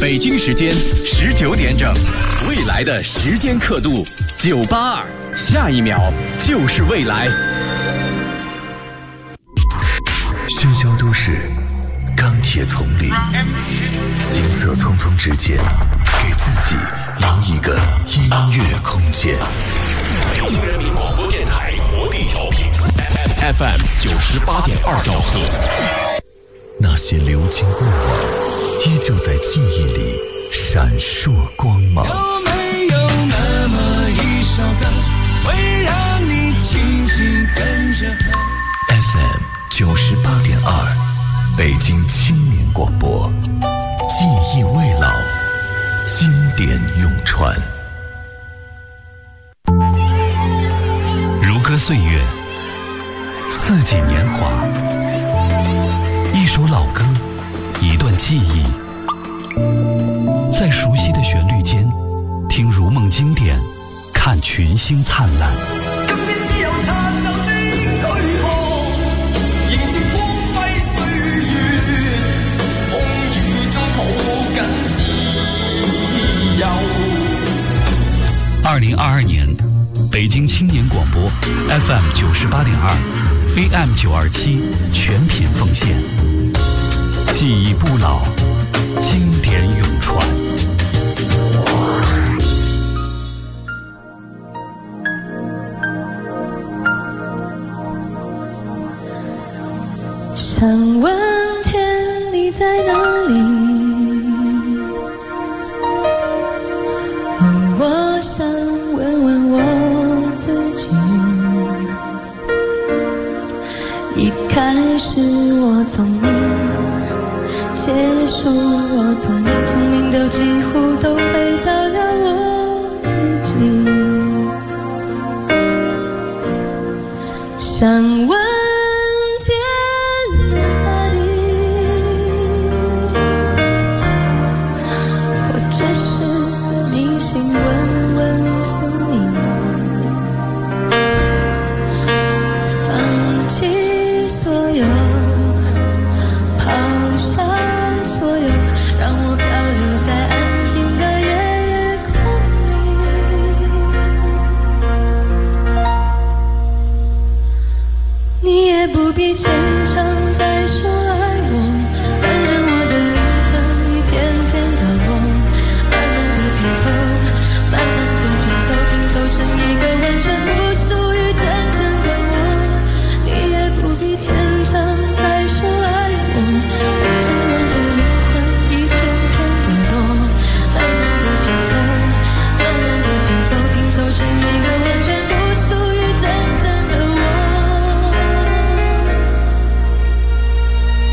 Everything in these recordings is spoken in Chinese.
北京时间19点整，未来的时间刻度982，下一秒就是未来。 喧嚣都市，钢铁丛林，行色匆匆之间，给自己留一个音乐空间。 北京人民广播电台活力调频 FM 98.2兆赫。 那些流金过往，依旧在记忆里闪烁光芒。 有没有那么一首歌，会让你轻轻跟着和 ？FM 98.2，北京青年广播，记忆未老，经典永传。 如歌岁月，四季年华，一首老歌，一段记忆，在熟悉的旋律间，听如梦经典，看群星灿烂。2022年，北京青年广播 FM 98.2，AM 927全频奉献，记忆不老，经典永传。 想问天，你在哪里？我想问问我自己。一开始我聪明，结束我聪明，聪明到几乎都回到了我自己。想问天哪里？或者是明星问问宿命，放弃所有，抛下所有，让我漂流在安静的夜空里。你也不必牵肠再说爱我，反正我的灵魂一片片凋落，慢慢地拼凑，慢慢地拼凑，拼凑成一个完全不属于真正的我。你也不必牵肠再说爱我，反正我的灵魂一片片凋落，慢慢地拼凑，慢慢地拼凑，拼凑成一个完全不属于真正的我。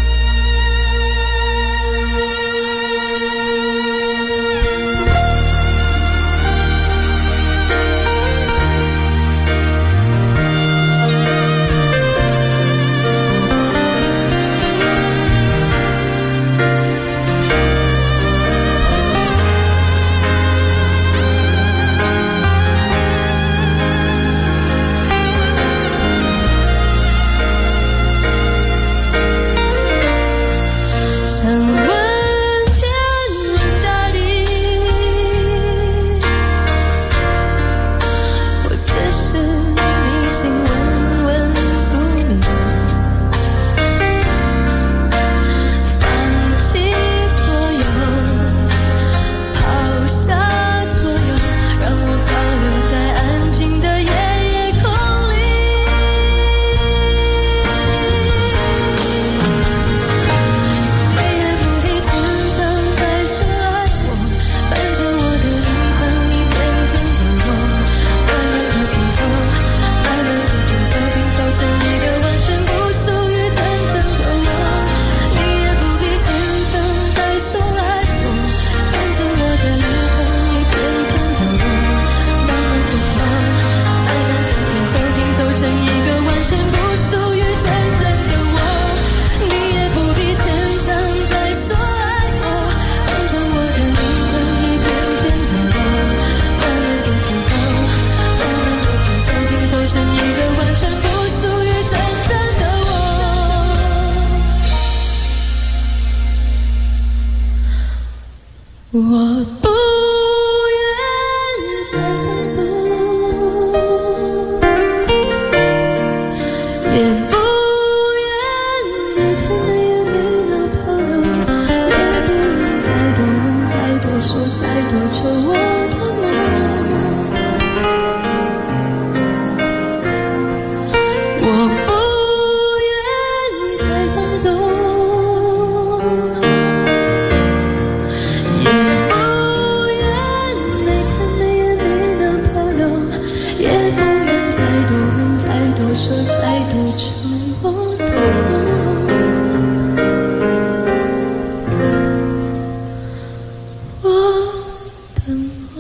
我不愿再走，也不愿每天每夜没那泡沫，也不愿再多问再多说再多求我的梦。我不愿再放纵，也不愿每天每夜没那泡沫，也不愿再多问再多说再多求我的梦。我的梦。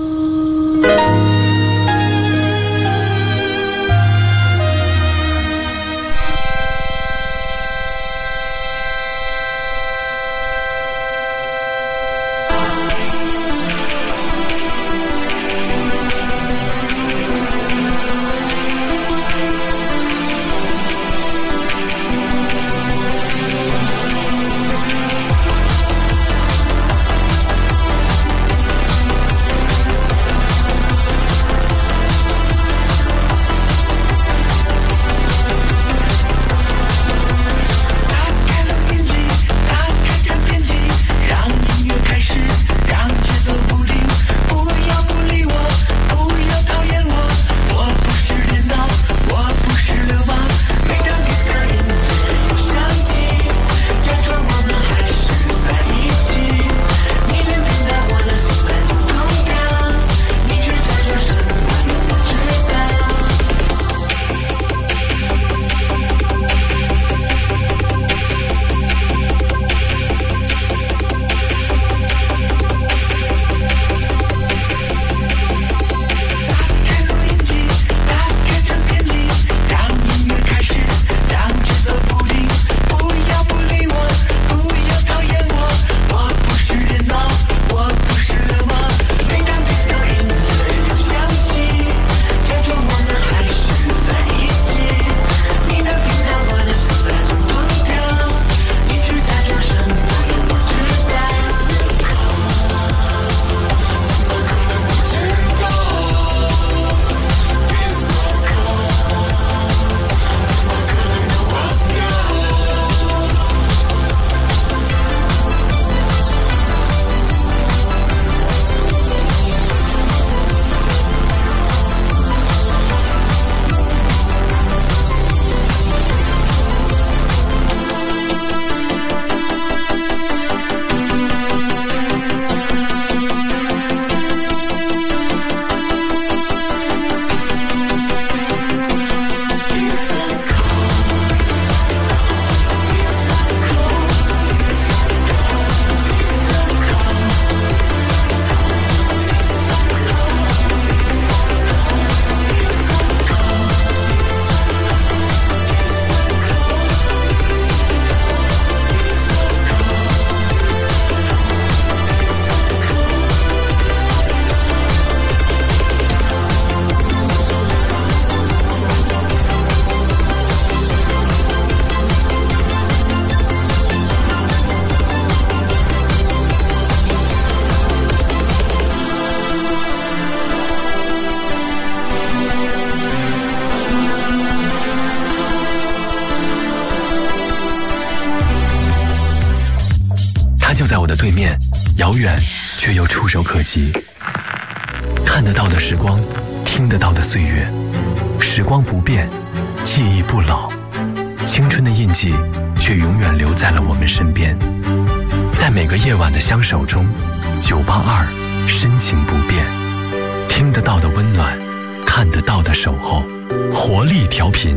就在我的对面，遥远却又触手可及。看得到的时光，听得到的岁月，时光不变，记忆不老，青春的印记却永远留在了我们身边。在每个夜晚的相守中，982深情不变，听得到的温暖，看得到的守候，活力调频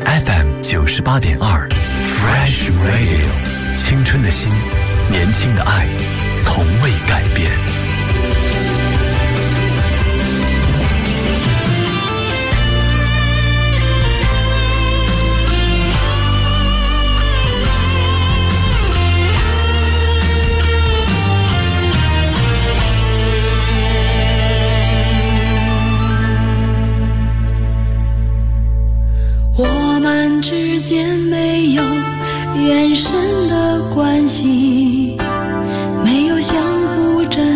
FM 98.2 Fresh Radio， 青春的心，年轻的爱，从未改变。 我们之间没有原生的关系，没有相互珍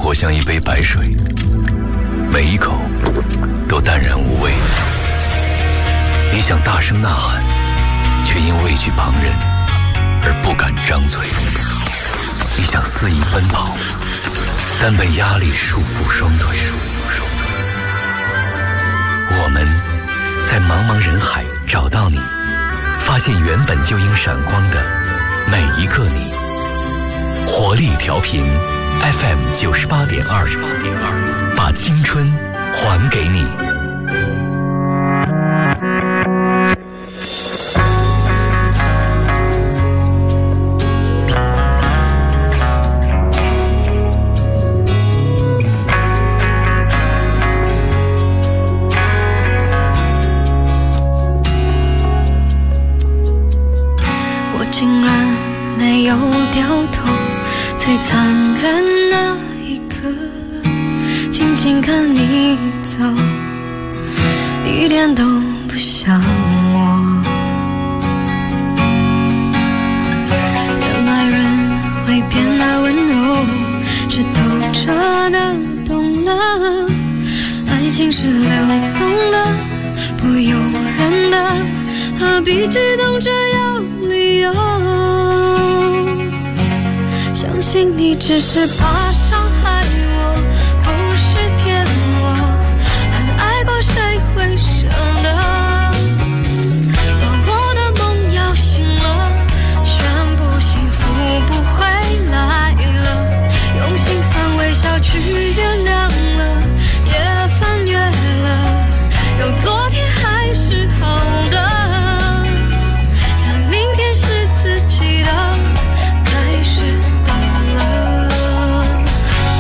活像一杯白水，每一口都淡然无味。你想大声呐喊，却因畏惧旁人而不敢张嘴。你想肆意奔跑，但被压力束缚双腿。我们在茫茫人海找到你，发现原本就应闪光的每一个你。活力调频 FM 98.2，把青春还给你。 我竟然没有掉头，最残忍那一刻，静静看你走，一点都不像我。原来人会变得温柔，是透彻的懂了，爱情是流动的，不由人的，何必激动着有理由？相信你只是怕伤害我，不是骗我，很爱过谁会舍得？把我的梦摇醒了，全部幸福不回来了，用心酸微笑去原谅了，也翻越了，有昨天还是好的，但明天是自己的，开始懂了。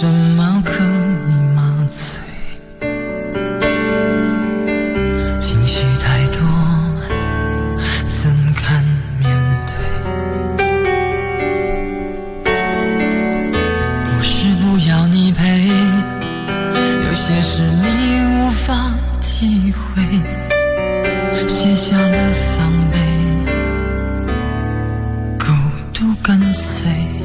什么可以麻醉？情绪太多，怎敢面对？不是不要你陪，有些事你无法体会，卸下了防备，孤独跟随。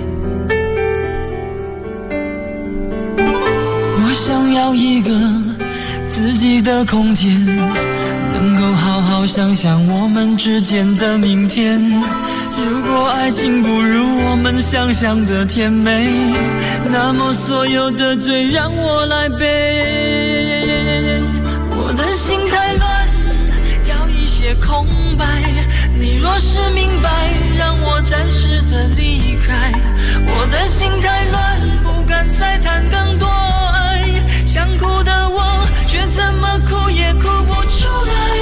我想要一个自己的空间，能够好好想想我们之间的明天。如果爱情不如我们想象的甜美，那么所有的罪让我来背。我的心太乱，要一些空白，你若是明白，让我暂时的离开。我的心太乱，不敢再谈更多爱，想哭的我却怎么哭也哭不出来。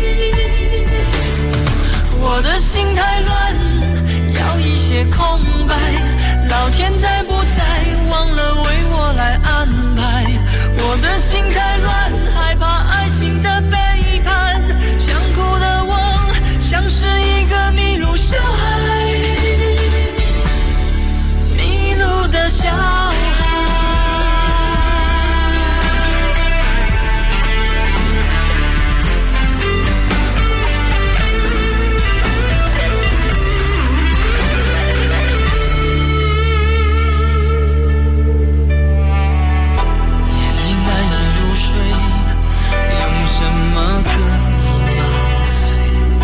我的心太乱，要一些空白，老天在不在忘了为我来安排。我的心太乱，害怕爱情的背叛，想哭的我像是一个迷路小孩，迷路的小孩。什么可以麻醉？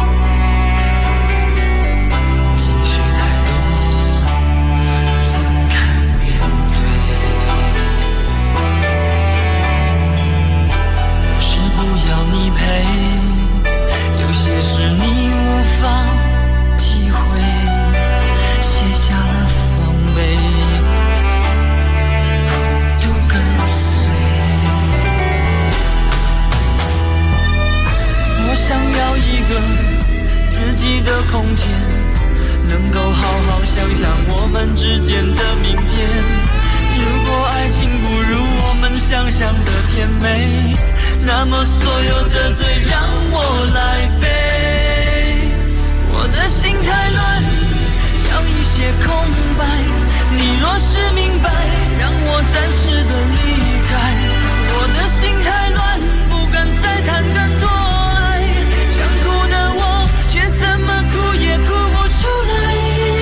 情绪太多，怎敢面对？不是不要你陪，有些事你无法体会，卸下了防备，孤独跟随。我想要一个自己的空间，能够好好想想我们之间的明天。如果爱情不如我们想象的甜美，那么所有的罪让我来背。我的心太乱，要一些空白，你若是明白，让我暂时的离开。我的心太乱，不敢再谈更多，想哭的我却怎么哭也哭不出来。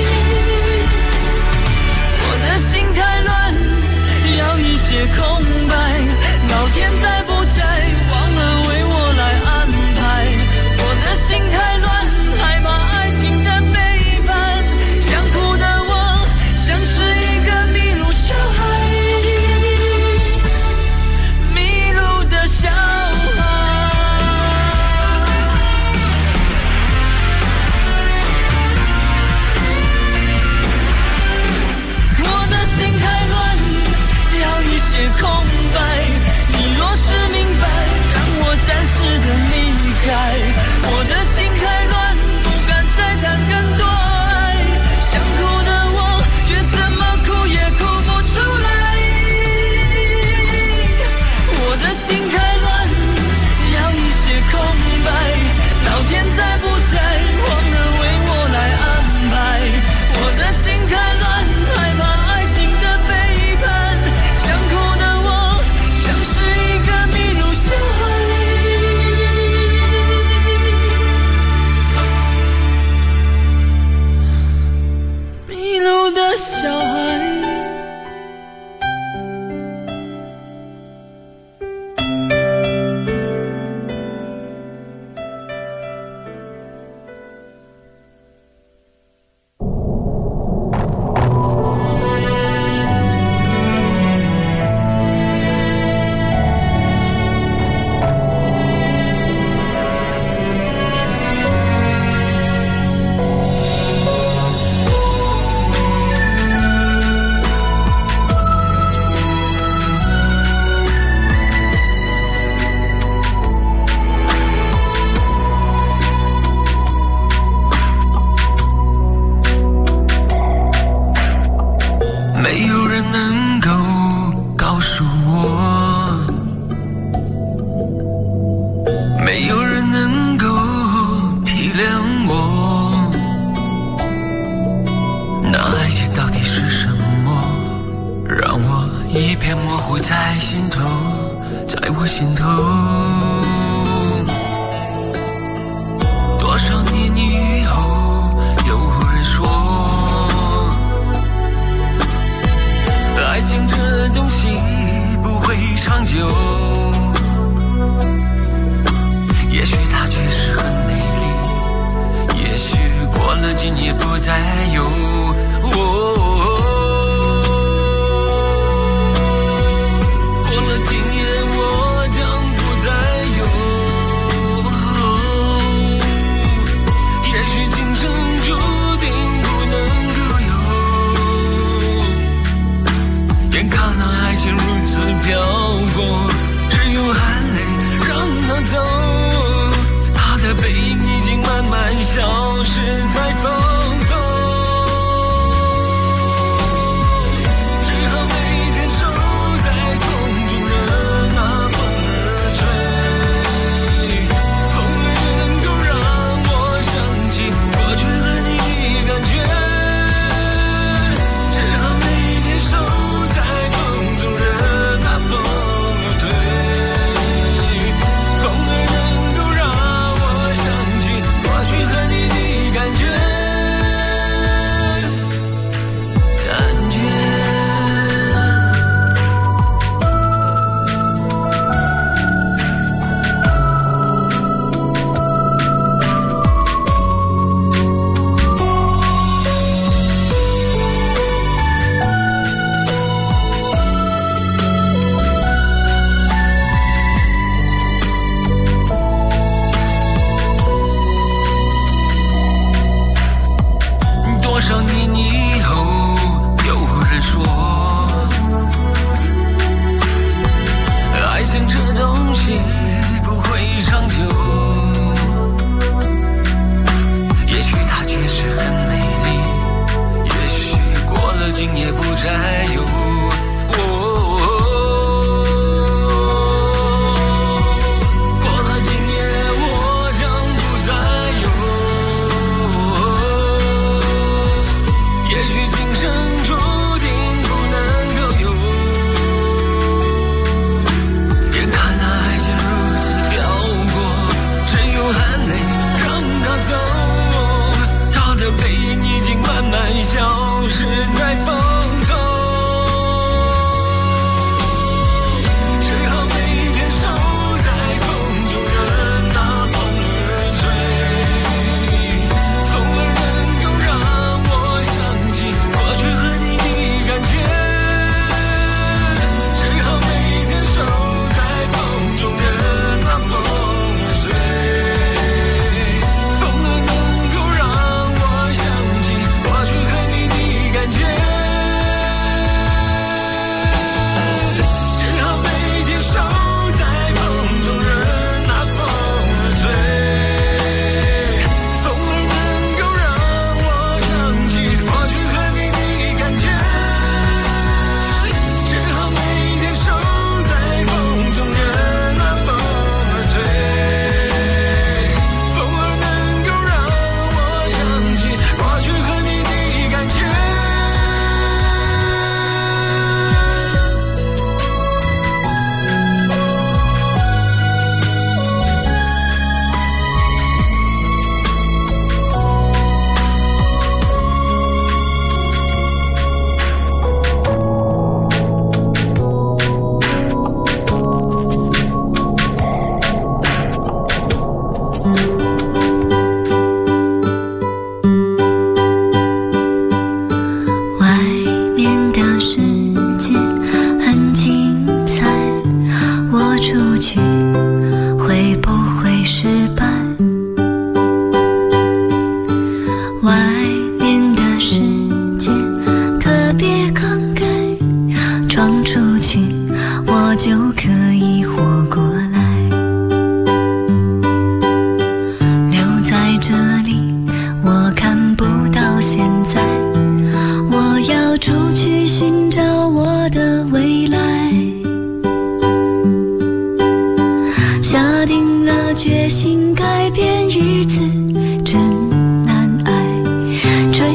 我的心太乱，要一些空白，老天在不在忘了为我来安排。我的不在心头，在我心头。多少年以后，有人说，爱情这东西不会长久。也许它确实很美丽，也许过了今夜不再有。过了今夜我将不再有。也许今生注定不能够有。眼看那爱情如此飘过，只有含泪让它走。他的背影已经慢慢消失在风中。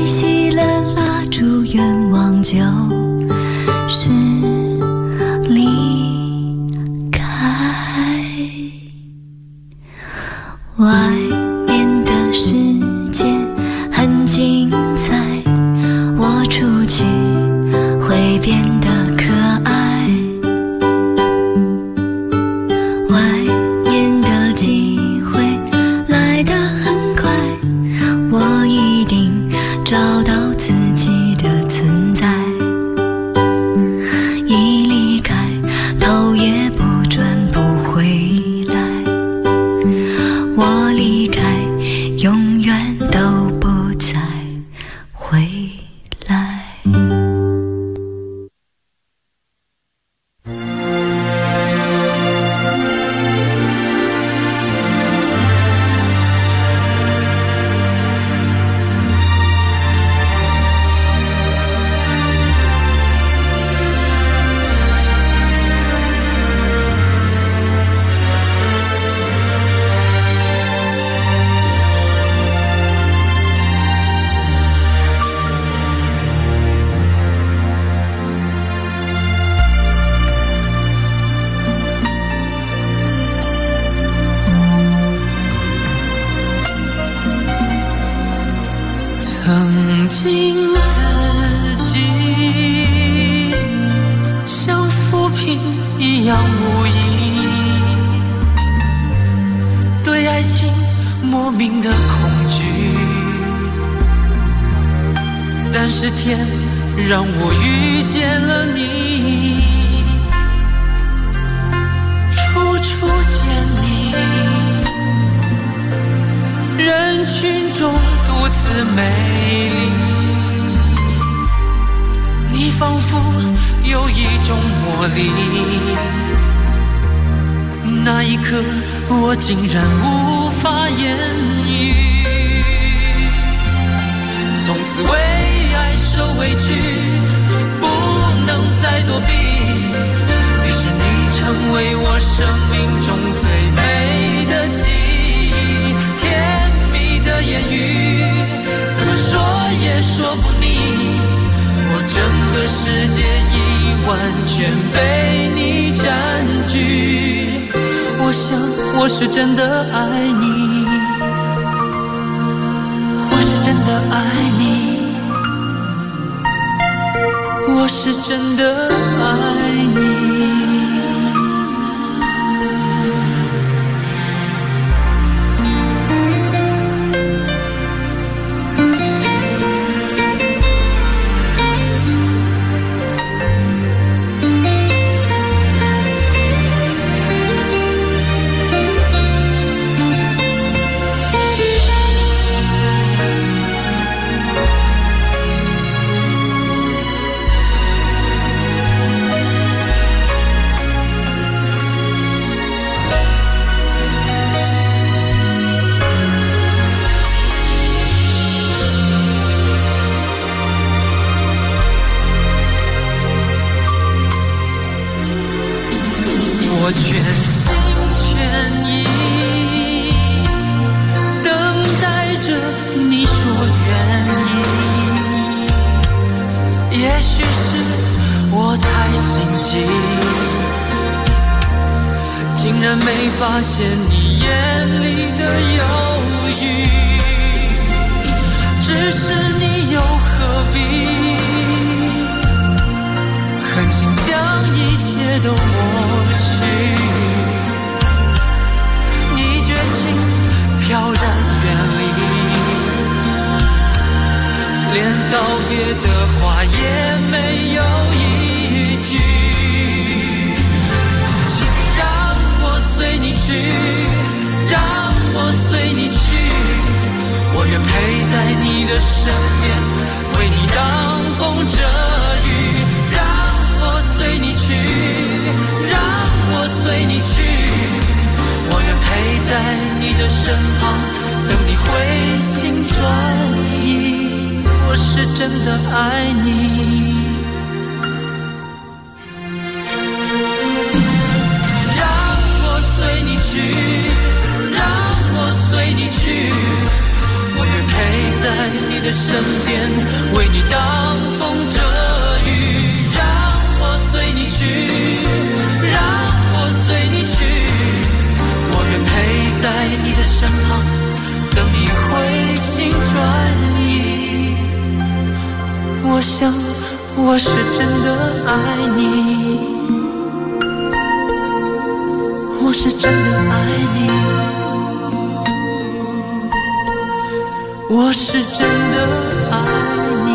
就是离自己的存在。一离开，头也不转不回来。我离开，永远都不再回来。 曾经自己像浮萍一样无依，对爱情莫名的恐惧，但是天让我遇见了你，处处见你，人群中独自美丽，你仿佛有一种魔力，那一刻我竟然无法言语，从此为爱受委屈，不能再躲避，于是你成为我生命中最美的记忆，甜蜜的言语怎么说也说不腻，我整个世界已完全被你占据，我想我是真的爱你，我是真的爱你，我是真的爱你。我全心全意等待着你说愿意，也许是我太心急，竟然没发现你眼里的犹豫，只是你又何必狠心将一切都抹去，你绝情飘然远离，连道别的话也没有一句，请让我随你去，让我随你去，我愿陪在你的身边，为你挡风遮雨，随你去，让我随你去，我愿陪在你的身旁，等你回心转意，我是真的爱你。让我随你去，让我随你去，我愿陪在你的身边，为你挡风遮雨，随你去，让我随你去，我愿陪在你的身旁，等你回心转意，我想我是真的爱你，我是真的爱你，我是真的爱你。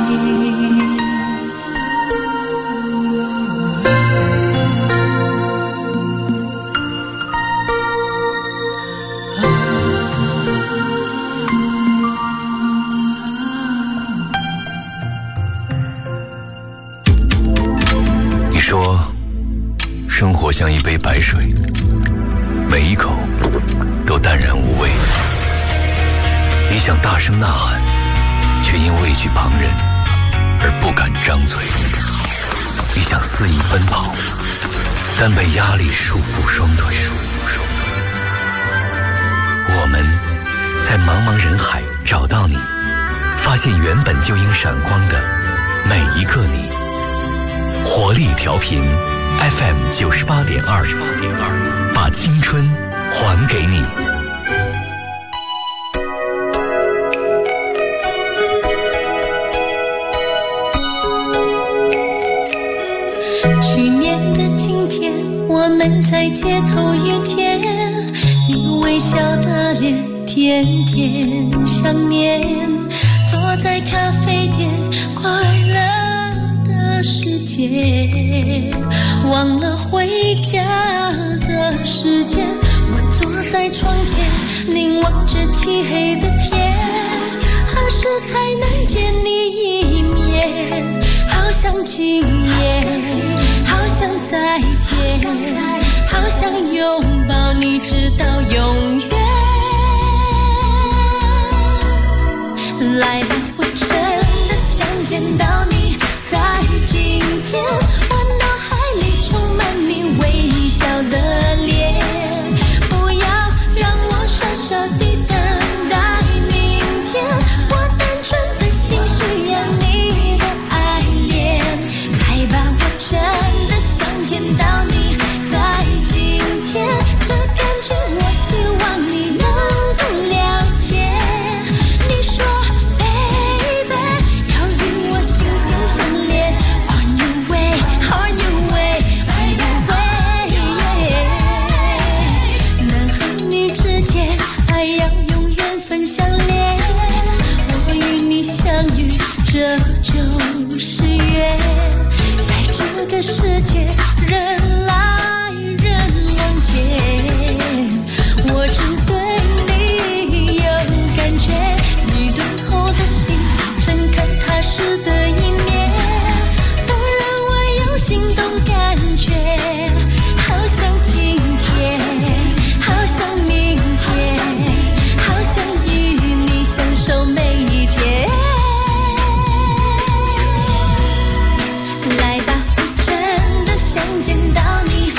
说，生活像一杯白水，每一口都淡然无味。你想大声呐喊，却因畏惧旁人而不敢张嘴。你想肆意奔跑，但被压力束缚双腿。我们在茫茫人海找到你，发现原本就应闪光的每一个你。活力调频 FM 98.2，把青春还给你。 去年的今天，我们在街头遇见，你微笑的脸，甜甜想念，坐在咖啡店，快乐的世界，忘了回家的时间。我坐在床前，凝望着漆黑的天，何时才能见你一面？好想今夜，好想再见，好想拥抱你直到永远。来吧，我真的想见到你，在今天，我脑海里充满你微笑的脸，不要让我傻傻地等待明天，我单纯的心需要你的爱恋。来吧，我真的想见到你，在今天，这感觉我希望你能够了解。你说 baby， 靠近我心心相连， on your way on your way on your way， 男和女之间爱要永远分享恋，我与你相遇这就是缘，在这个世界人来人往间，我只对你有感觉，你对我的心诚恳踏实的一面，当然我有心动感觉，好想今天，好想明天，好想与你相守每一天。来吧，我真的想见到你，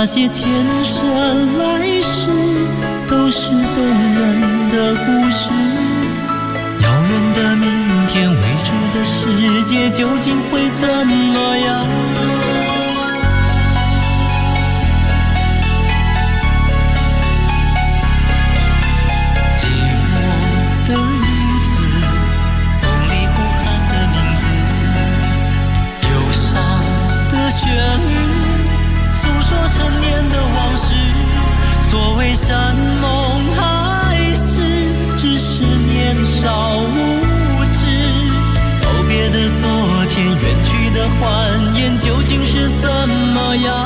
那些前生来世都是动人的故事。遥远的明天，未知的世界究竟会怎么样？寂寞的日子，风里呼喊的名字，忧伤的旋律，诉说陈年的往事。所谓山盟海誓，只是年少无知。告别的昨天，远去的欢颜，究竟是怎么样？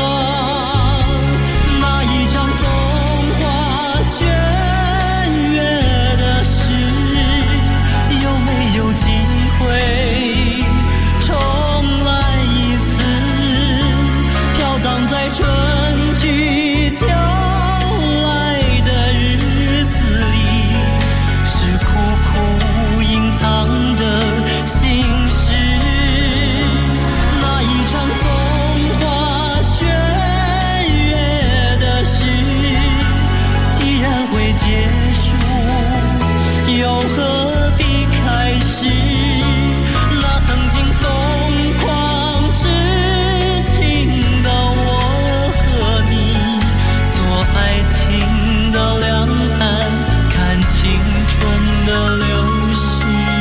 那一场风花雪月的事，有没有机会重来一次？飘荡在春去秋来的日子里，是苦苦隐藏的心事。那一场风花雪月的事，既然会结束，又何必开始？那曾经疯狂痴情的我和你，做爱情的两岸，看青春的流逝。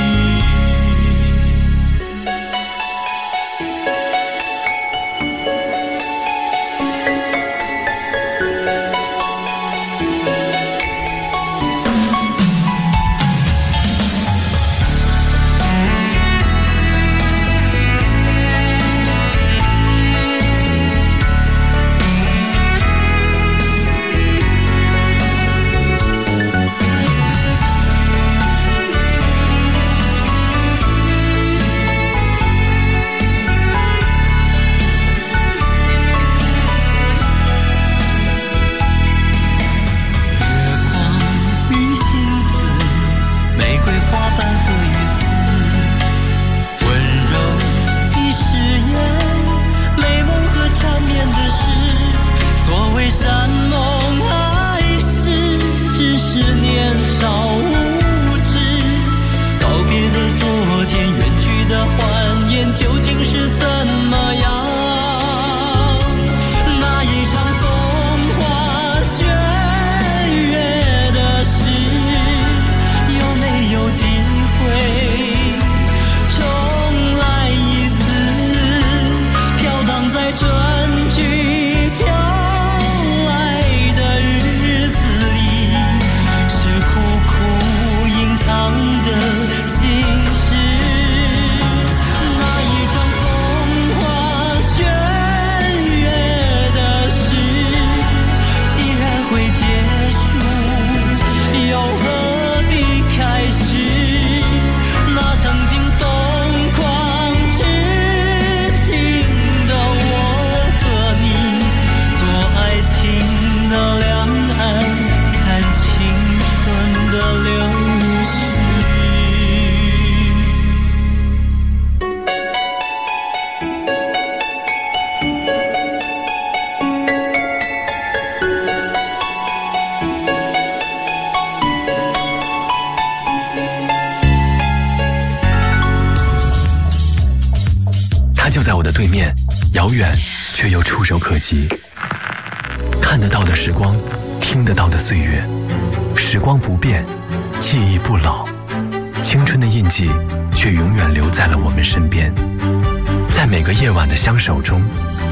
就在我的对面，遥远却又触手可及。看得到的时光，听得到的岁月，时光不变，记忆不老，青春的印记却永远留在了我们身边。在每个夜晚的相守中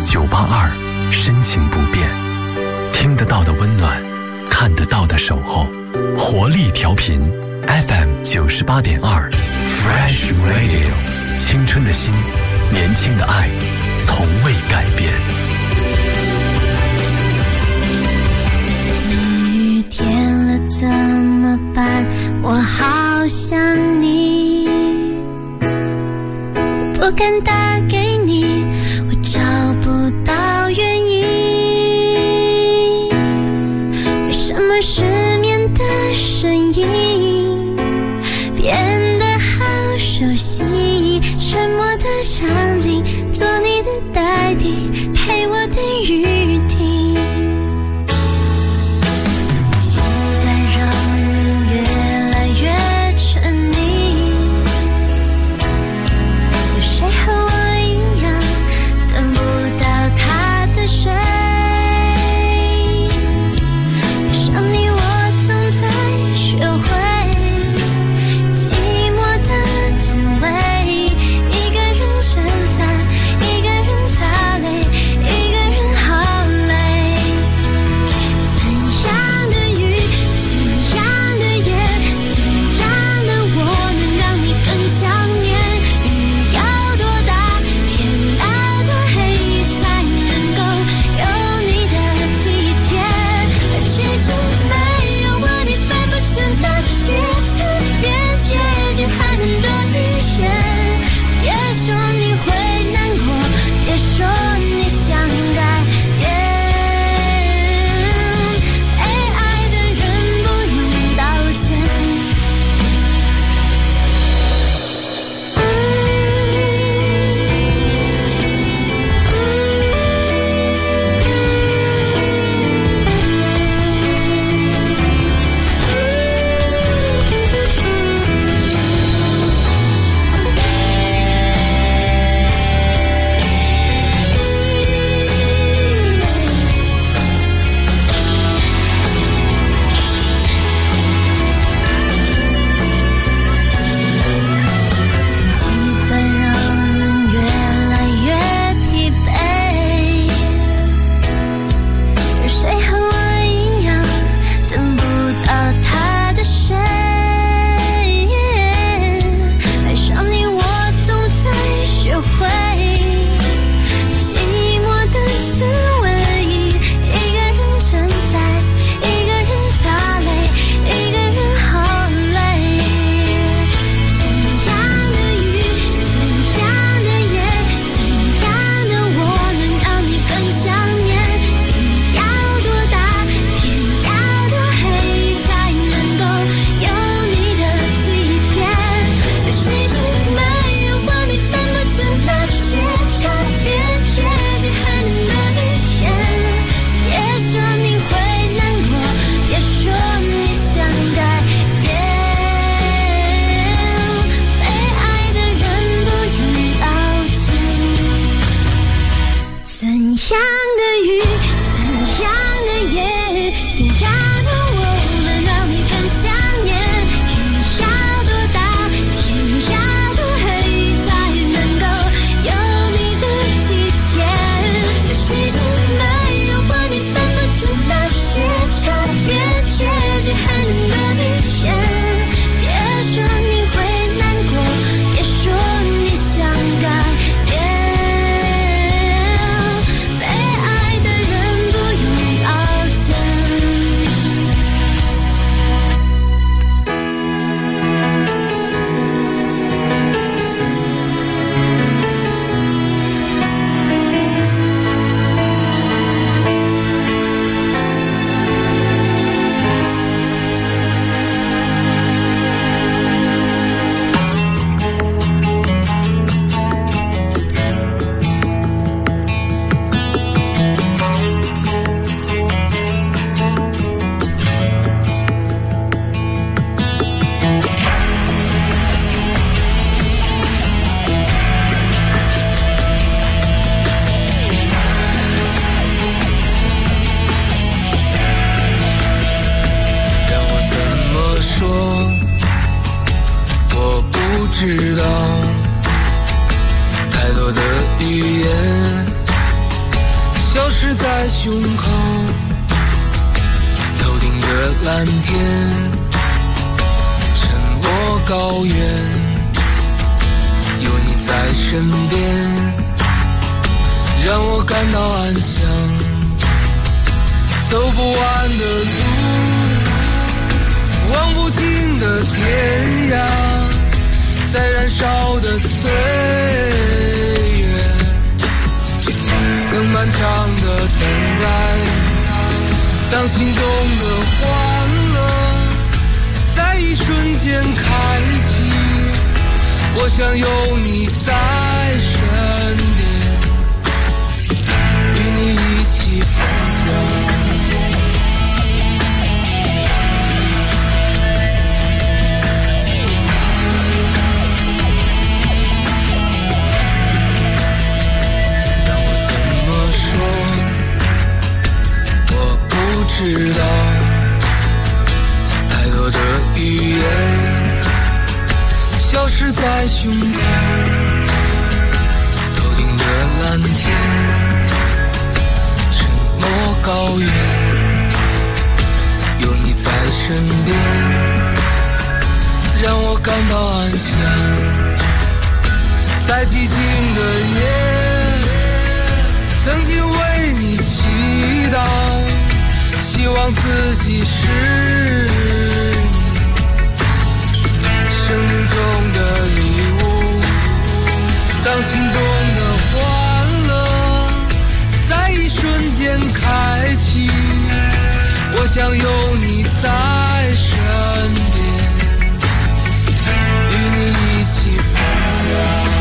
，982深情不变，听得到的温暖，看得到的守候，活力调频 FM 98.2 Fresh Radio， 青春的心，年轻的爱，从未改变。 雨天了怎么办？我好想你，我不敢打给你，我找不到原因。为什么失眠的声音变得好熟悉？沉默的场景，做你的代替，陪我等雨停。 在胸口，头顶的蓝天，沉默高原，有你在身边，让我感到安详。走不完的路，望不尽的天涯，在燃烧的岁月，曾漫长的等待。当心中的欢乐在一瞬间开启，我想有你在身边，与你一起分享。知道太多的语言消失在胸口，头顶的蓝天，沉默高原，有你在身边，让我感到安详。在寂静的夜，曾经为你祈祷，希望自己是你生命中的礼物。当心中的欢乐在一瞬间开启，我想有你在身边，与你一起分享。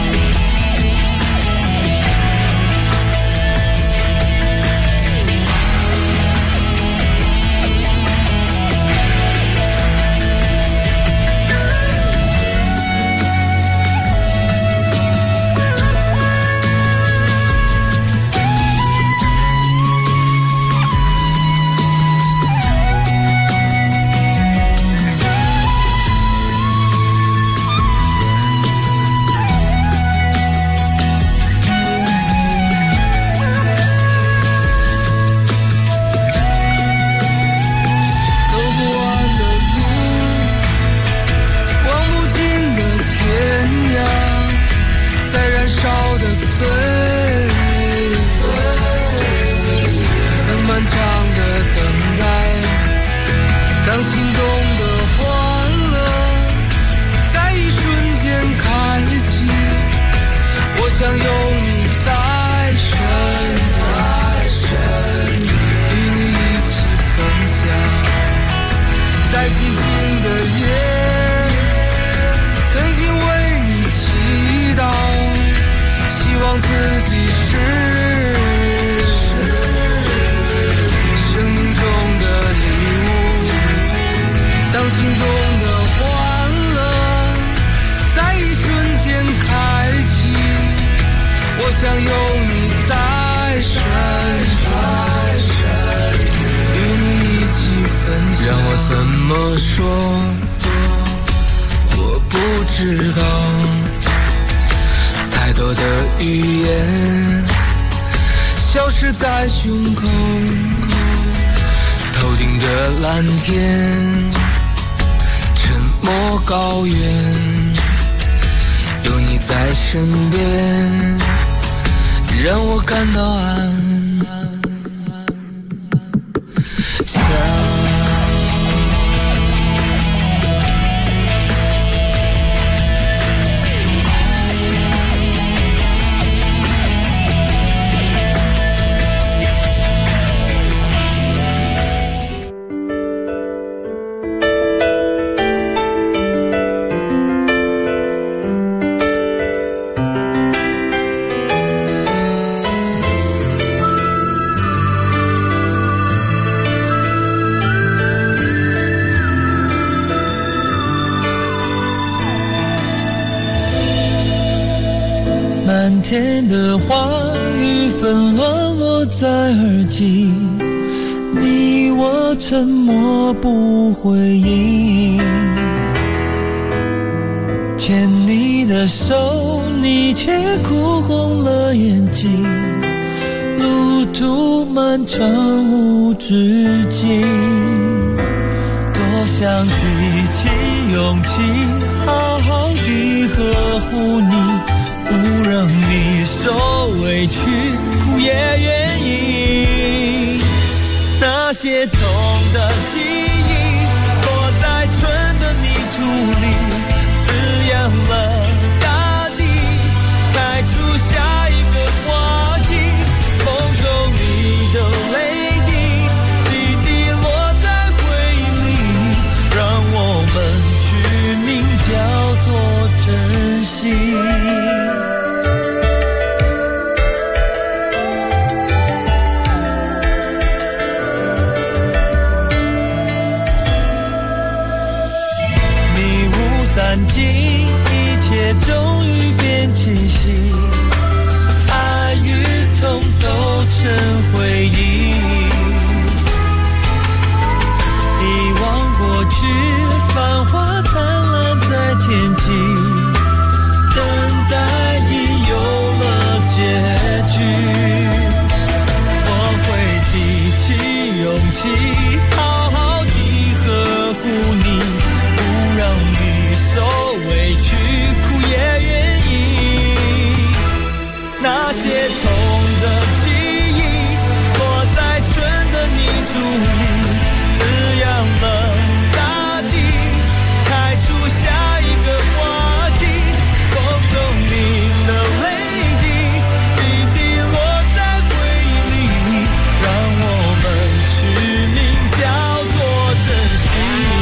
满天的花雨纷乱落在耳际，你我沉默不回应。牵你的手，你却哭红了眼睛。路涂满窗户纸巾，多想提起勇气，好好地呵护你，不让你受委屈，哭也愿意。那些痛的记忆落在春的泥土里，滋养了大地，开出下一个花季。风中你的泪滴，滴滴落在回忆里，让我们取名叫做珍惜。散尽，一切终于变清晰，爱与痛都成回忆。遗忘过去，繁华灿烂在天际，等待已有了结局。我会提起勇气，好好地呵护你，不让你受委屈，哭也愿意。那些痛的记忆落在春的泥土里，滋养了大地，开出下一个花季。风中你的泪滴，滴滴落在回忆里，让我们取名叫做珍惜。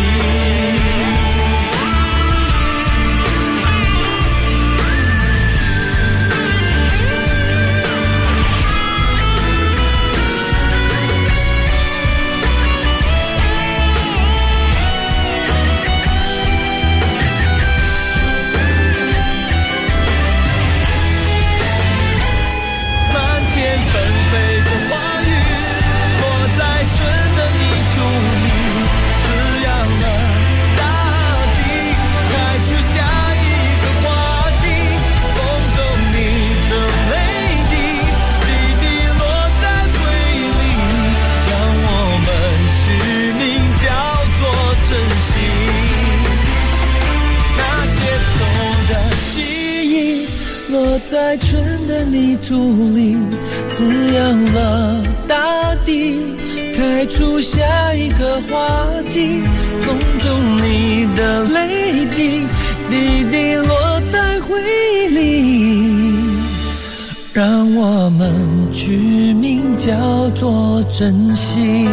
在春的泥土里，滋养了大地，开出下一个花季。风中你的泪滴，滴滴落在回忆里，让我们取名叫做珍惜，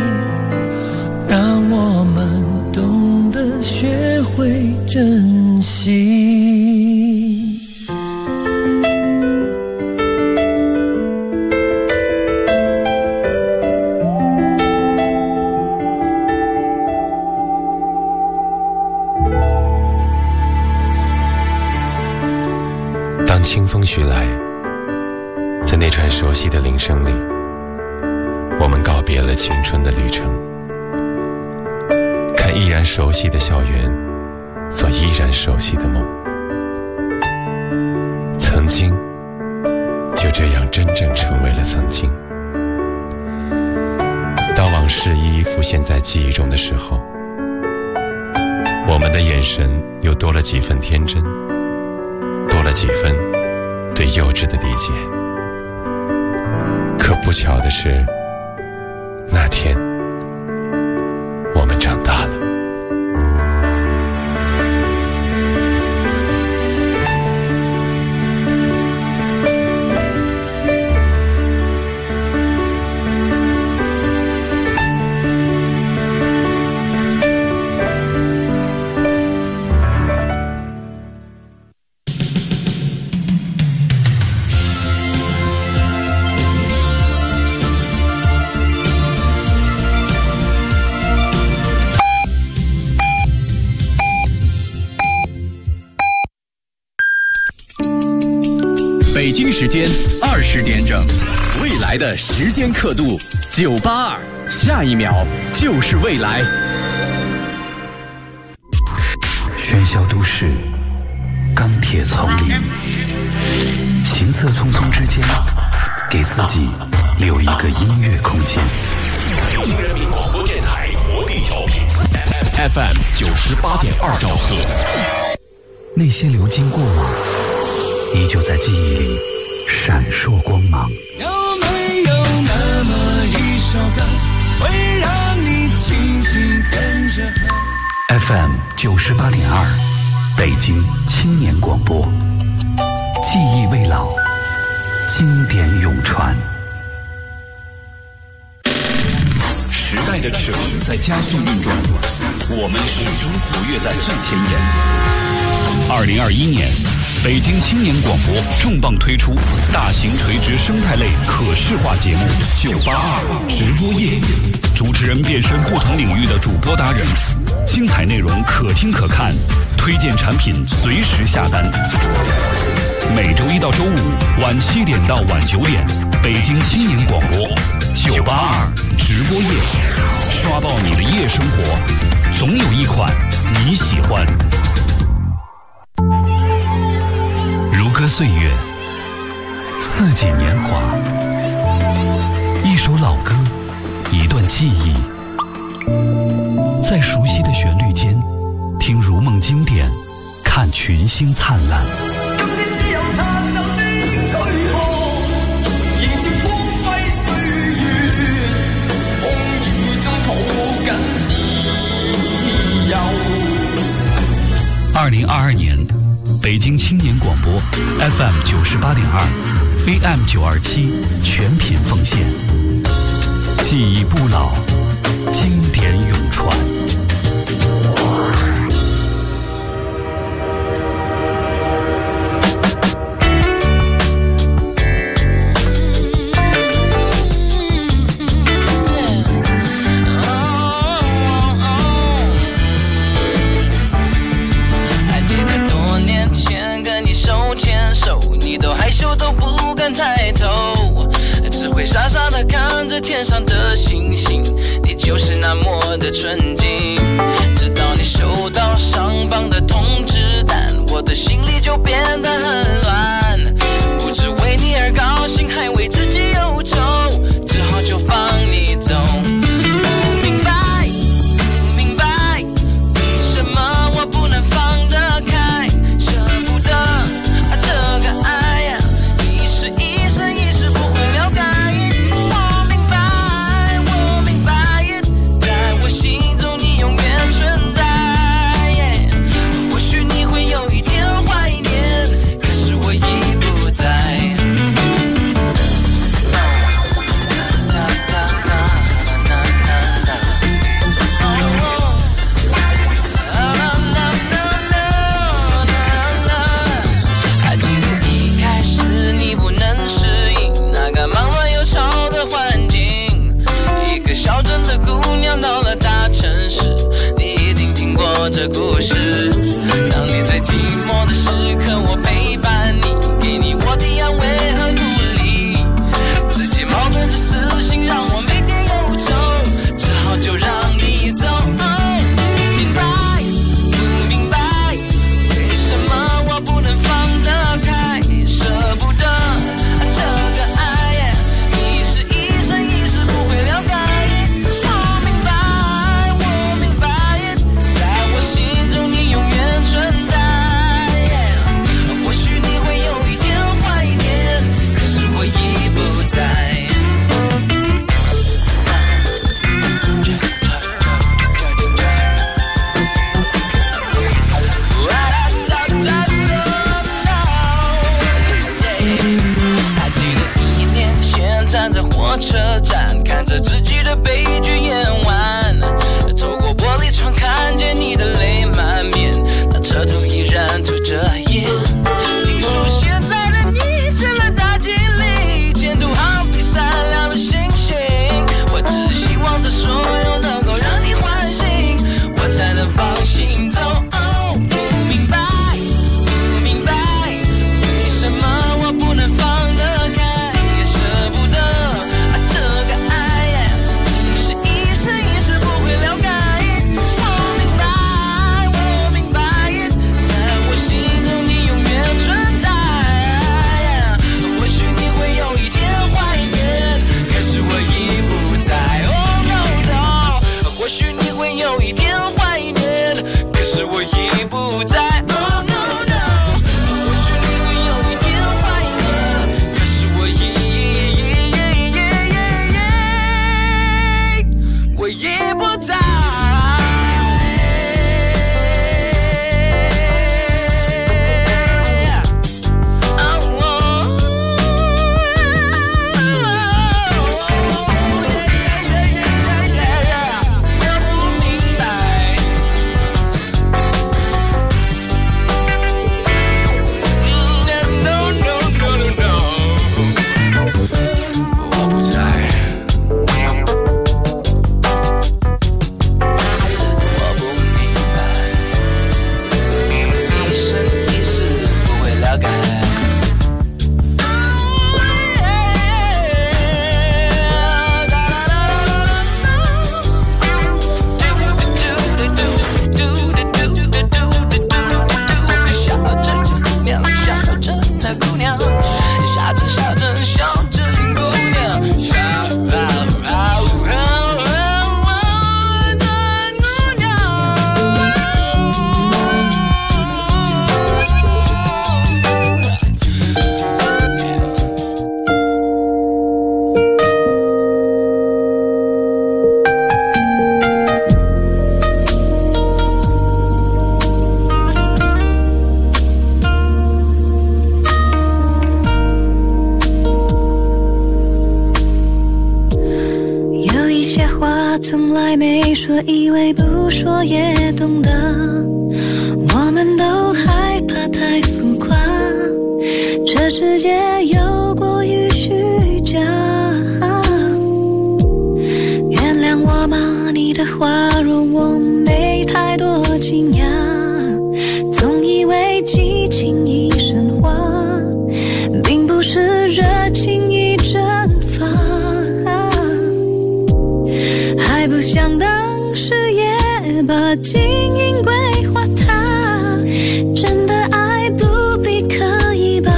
让我们懂得学会珍惜。 清风徐来，在那串熟悉的铃声里，我们告别了青春的旅程，看依然熟悉的校园，做依然熟悉的梦。曾经就这样真正成为了曾经。当往事一一浮现在记忆中的时候，我们的眼神又多了几分天真，多了几分对幼稚的理解。可不巧的是，那天我们长大了。 北京时间20点整，未来的时间刻度982，下一秒就是未来。 喧嚣都市，钢铁丛林，行色匆匆之间，给自己留一个音乐空间。 北京人民广播电台活力调频 FM 98.2兆赫。 那些流金过往，依旧在记忆里闪烁光芒。 有没有那么一首歌，会让你轻轻跟着和 FM 98.2，北京青年广播，记忆未老，经典永传。 时代的齿轮在加速运转，我们始终活跃在最前沿。 2021年，北京青年广播重磅推出大型垂直生态类可视化节目982直播夜，主持人变身不同领域的主播达人，精彩内容可听可看，推荐产品随时下单。每周一到周五晚7点到晚9点，北京青年广播982直播夜，刷爆你的夜生活，总有一款你喜欢。如歌岁月，四季年华，一首老歌，一段记忆，在熟悉的旋律间，听如梦经典，看群星灿烂。2022年，北京青年广播 FM 98.2 AM 927全品奉献，记忆不老，经典永传。 傻傻地看着天上的星星，你就是那么的纯净。直到你收到上榜的通知单，我的心里就变得很乱，不知为你而高兴，还为自己忧愁，只好就放你走。不明白，不明白，为什么我不能放得开，舍不得这个爱呀，你是一生一世不会了解。这故事，当你最寂寞的时刻，我陪伴你，给你我的安慰和鼓励。自己矛盾的私心让我每天忧愁，只好就让你走。不明白，不明白，为什么我不能放得开，舍不得这个爱，你是一生一世不会了解。我明白，我明白。心中你永远是我已不在。No no no， 或许你会有一天怀疑，可是我已不在。 从来没说，以为不说也懂得，我们都害怕太浮夸，这世界有过于虚假。原谅我吗？你的话若我没太多惊讶，总以为激情已升华，并不是热情已蒸发。还不想当时也把经营规划它，真的爱不必可以吧。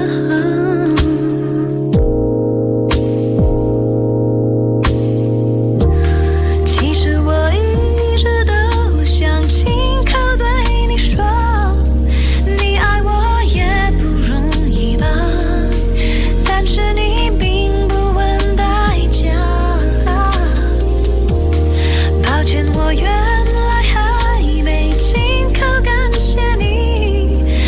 其实我一直都想亲口对你说，你爱我也不容易吧，但是你并不问代价。抱歉，我原来还没亲口感谢你，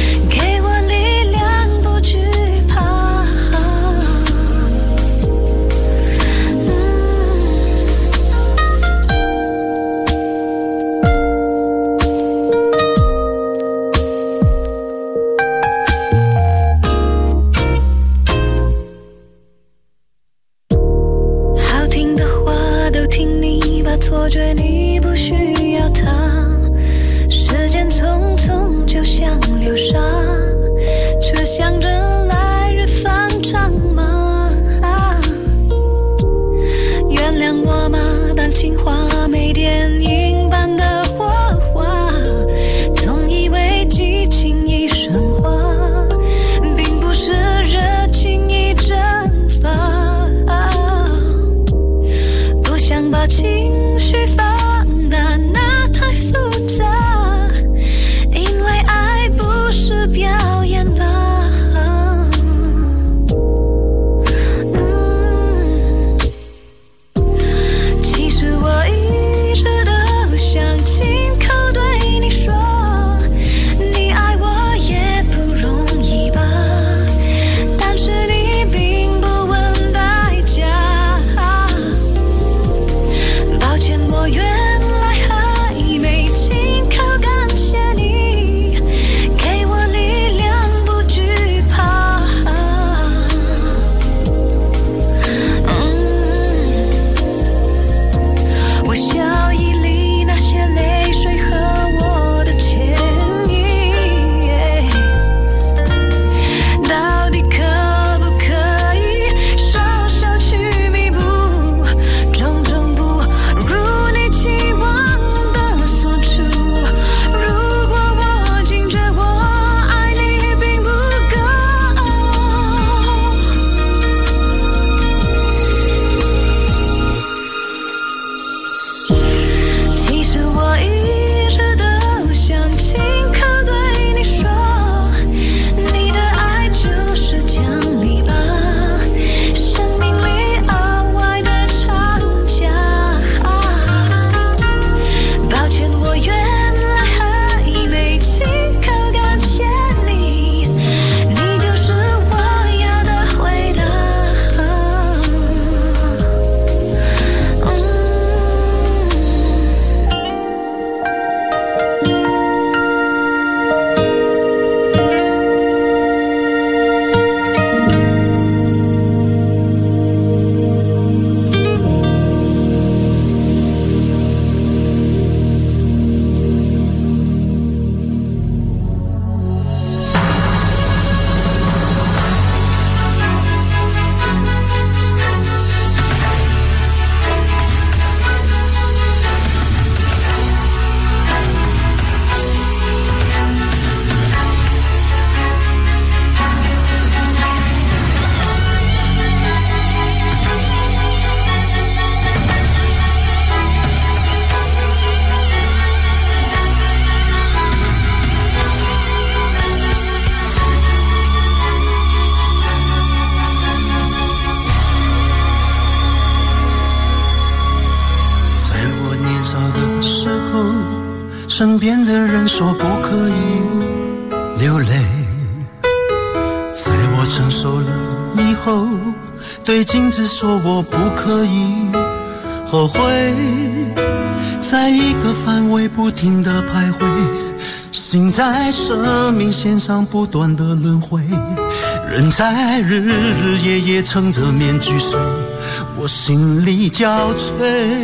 身边的人说不可以流泪，在我成熟了以后，对镜子说我不可以后悔，在一个范围不停地徘徊，心在生命线上不断的轮回，人在日日夜夜撑着面具睡，我心里憔悴。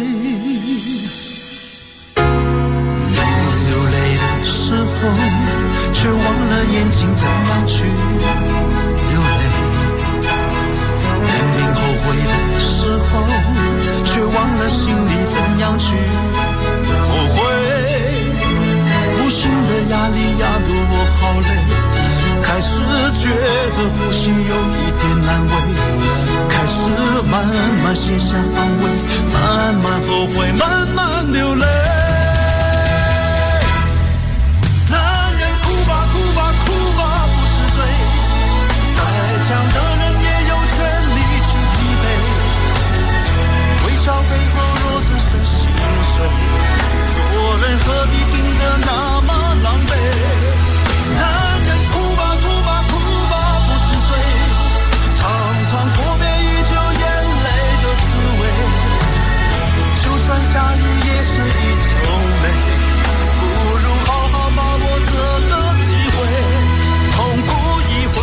流泪的时候，却忘了眼睛怎样去流泪，明明后悔的时候，却忘了心里怎样去后悔。无形的压力压得我好累，开始觉得呼吸有一点难为，开始慢慢卸下防卫，慢慢后悔，慢慢流泪。男人哭吧哭吧哭吧不是罪，再强的人也有权利去疲惫，微笑背后若只剩心碎，做人何必拼得那么狼狈。男人哭吧哭吧哭吧不是罪，常常阔别已久眼泪的滋味，就算下雨也是一种美，不如好好把握这个机会，痛哭一回。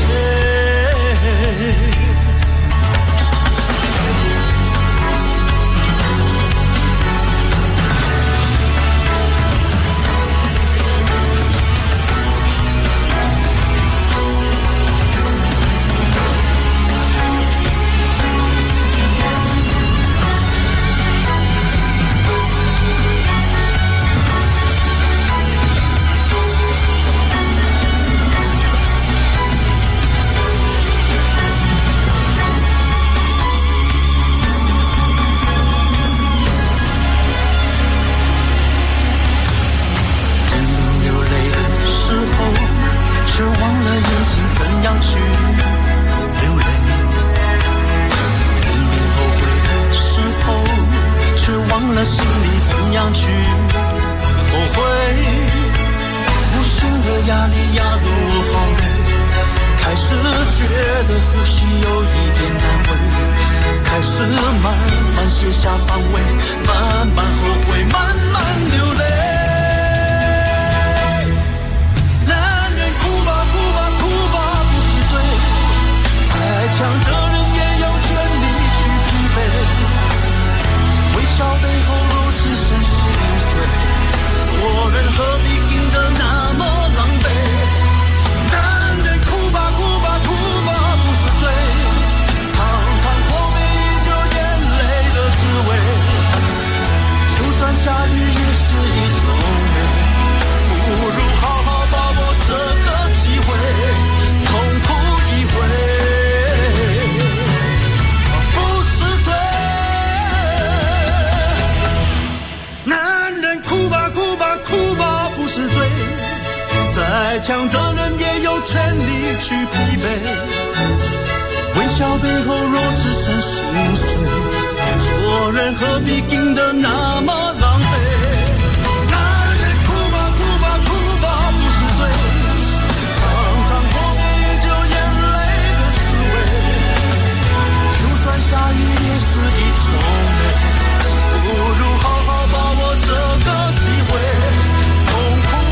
强的人也有权利去疲惫，微笑背后若只剩心碎，做人何必拼得那么狼狈。男人哭吧哭吧哭吧不是罪，常常破灭已久眼泪的滋味，就算下雨也是一种美，不如好好把握这个机会，痛哭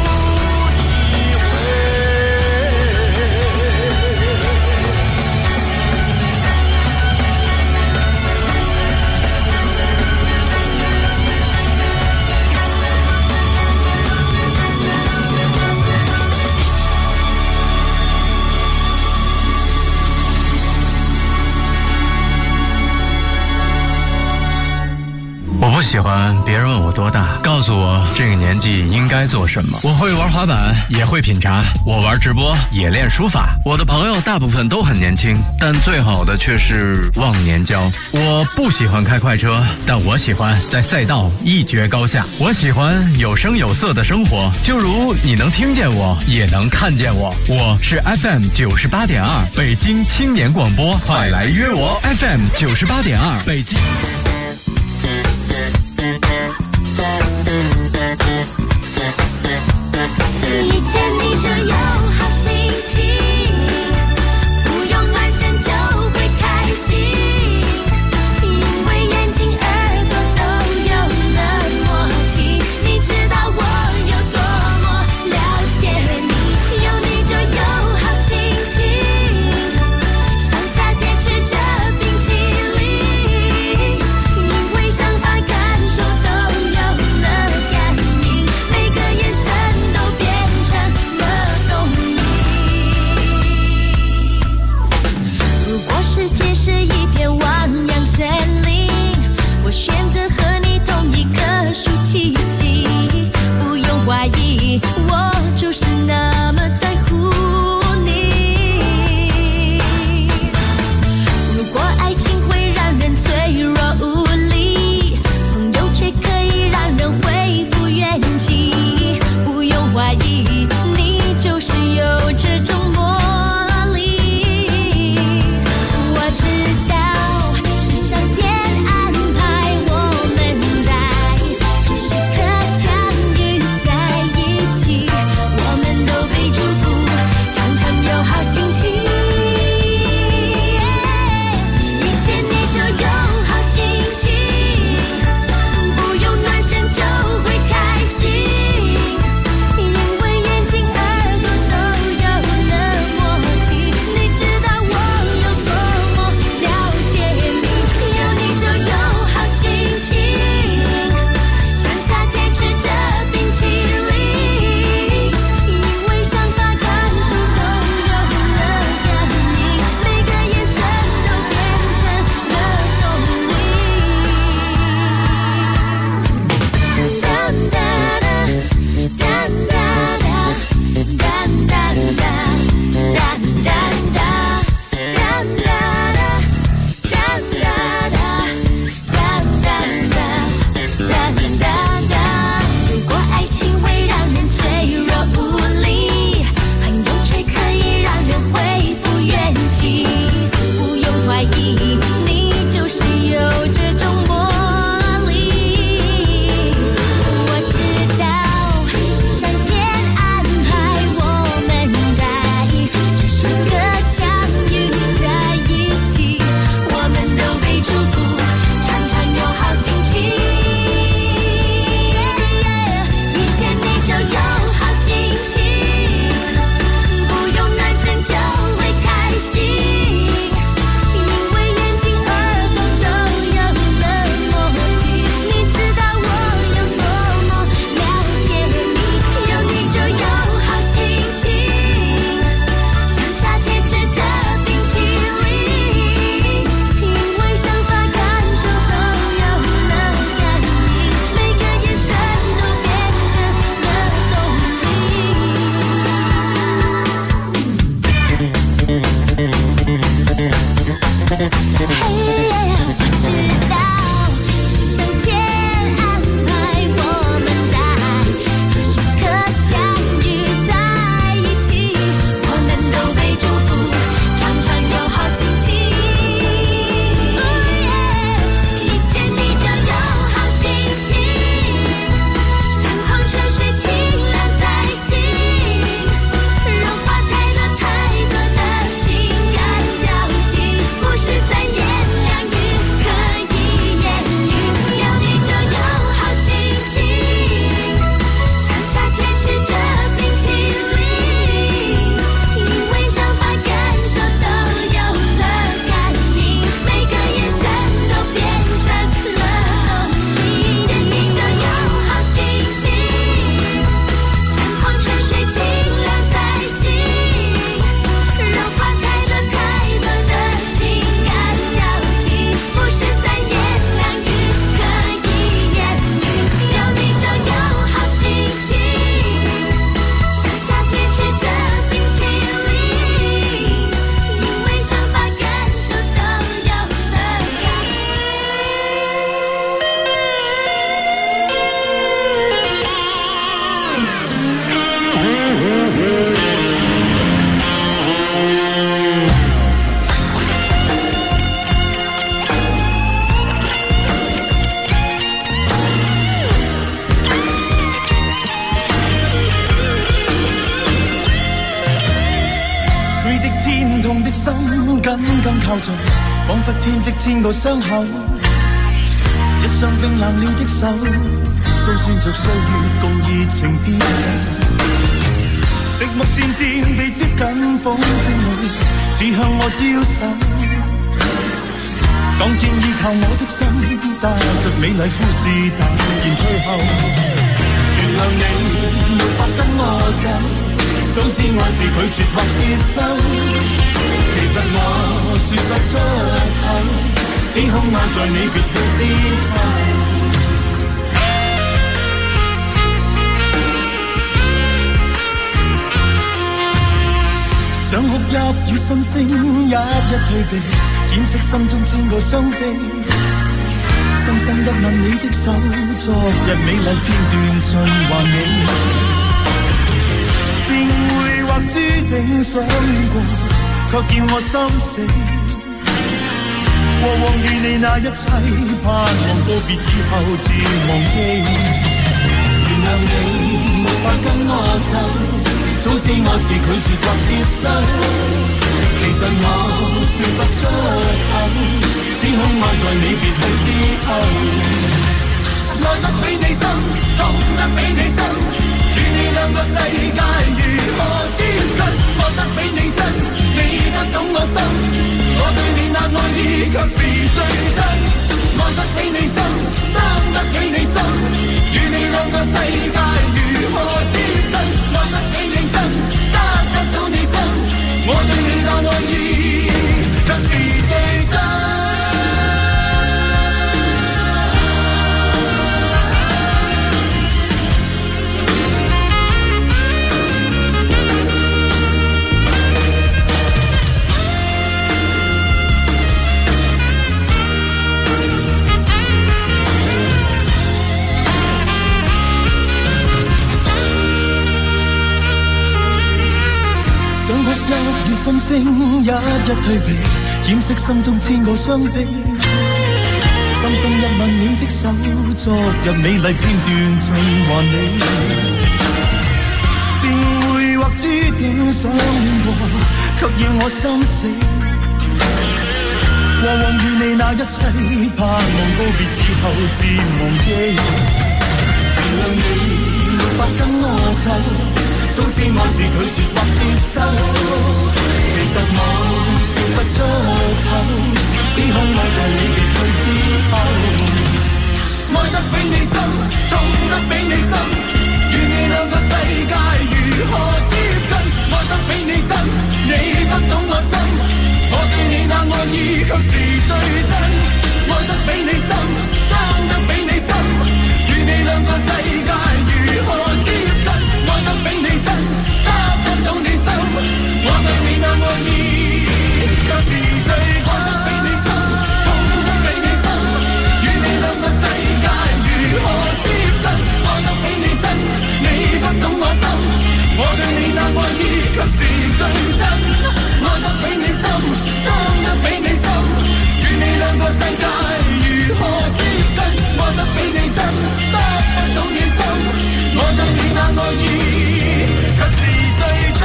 我不喜欢别人问我多大，告诉我这个年纪应该做什么。我会玩滑板，也会品茶，我玩直播，也练书法。我的朋友大部分都很年轻，但最好的却是忘年交。我不喜欢开快车，但我喜欢在赛道一决高下。我喜欢有声有色的生活，就如你能听见我，也能看见我。我是 FM 98.2北京青年广播，快来约我 FM 98.2北京。 疑，我就是那么在乎你。如果爱情会让人脆弱无力，朋友却可以让人恢复元气。不用怀疑，你就是有这种魔力。我知道是上天安排我们在这时刻相遇在一起，我们都被祝福，常常有好心情。遇见你就有好心情，不用暖身就会开心，因为眼睛耳朵都有了默契。你知道我有多么了解你，有你就有好心情，像夏天吃着冰淇淋，因为想法感受都有了感应，每个眼神都变成了动力。哒哒哒哒哒哒哒哒哒哒如果爱情会让人脆弱无力，朋友却可以让人恢复元气。不用怀疑，你就是有这种魔力。我知道是上天安排我们在这时刻相遇在一起，我们都被祝福，常常有好心情。遇见你就有好心情，不用暖身就会开心，因为眼睛耳朵都有了默契。你知道我有多么了解你，有你就有好心情，像夏天吃着冰淇淋，因为想法感受都有了感应，每个眼神都变成了动力。我知道是上天安排我们在这时刻相遇在一起，我们都被祝福，常常有好心情。遇见你就有好心情，像矿泉水清凉在心，融化太多的情感交集，不是三言两语可以言语，有你就有好心情，像夏天吃着冰淇淋，因为想法感受都有了感应，每个眼神都变成了动力。遇见你就有好心情，像矿泉水清凉在心，融化太多的情感交集，不是三言两语可以言语，有你就有好心情，像夏天吃着冰淇淋，因为想法感受都有了感佢的天痛的心緊緊靠着，彷彿編織千個傷口。一雙冰冷了的手，訴說着歲月共熱情變。寂寞漸漸地接近，仿正你似向我招手。當天依靠我的心，帶着美麗故事淡然退後。原諒你沒法跟我走，早知我是拒絕或接收。其實我說不出口，只恐我在你別去之後。 與心聲一一退避，掩飾心中千個傷悲。深深一吻你的手，昨日美麗片段盡還你。定會或注定想過，卻叫我心死。過往與你那一切，盼望告別以後自忘記。原諒你無法跟我走，早知我是拒絕或接受。其實我說不出口，只恐愛在你別去之後。愛得比你深，痛得比你深，與你兩個世界如何接近？愛得比你真，你不懂我心，我對你那愛意卻是最真。愛得比你深，生得比你深，與你兩個世界如何接近？愛得比你真，得不到你心，我對你那愛意卻是最真。與心聲一一退避，掩飾心中千個傷悲。深深一吻你的手，昨日美麗片段盡還你。定會或注定想過，卻要我心死。過往與你那一切，盼望告別以後自忘記。原諒你沒法跟我走，早知我是拒絕或接受，其實我說不出口，只恐愛在你別去之後。愛得比你深，痛得比你深，與你兩個世界如何接近？愛得比你真，你不懂我心，我對你那愛意卻是最真。愛得比你深，生得比你深，與你兩個世界如何接近？愛得比你真，得不到你心，我對你那愛意卻是最愛得比你深，痛得比你深，與你兩個世界如何接近？愛得比你真，你不懂我心，我對你那愛意卻是最真。愛得比你深，傷得比你深，與你兩個世界如何接近？愛得比你真，得不到你心，我對你那愛意卻是最真。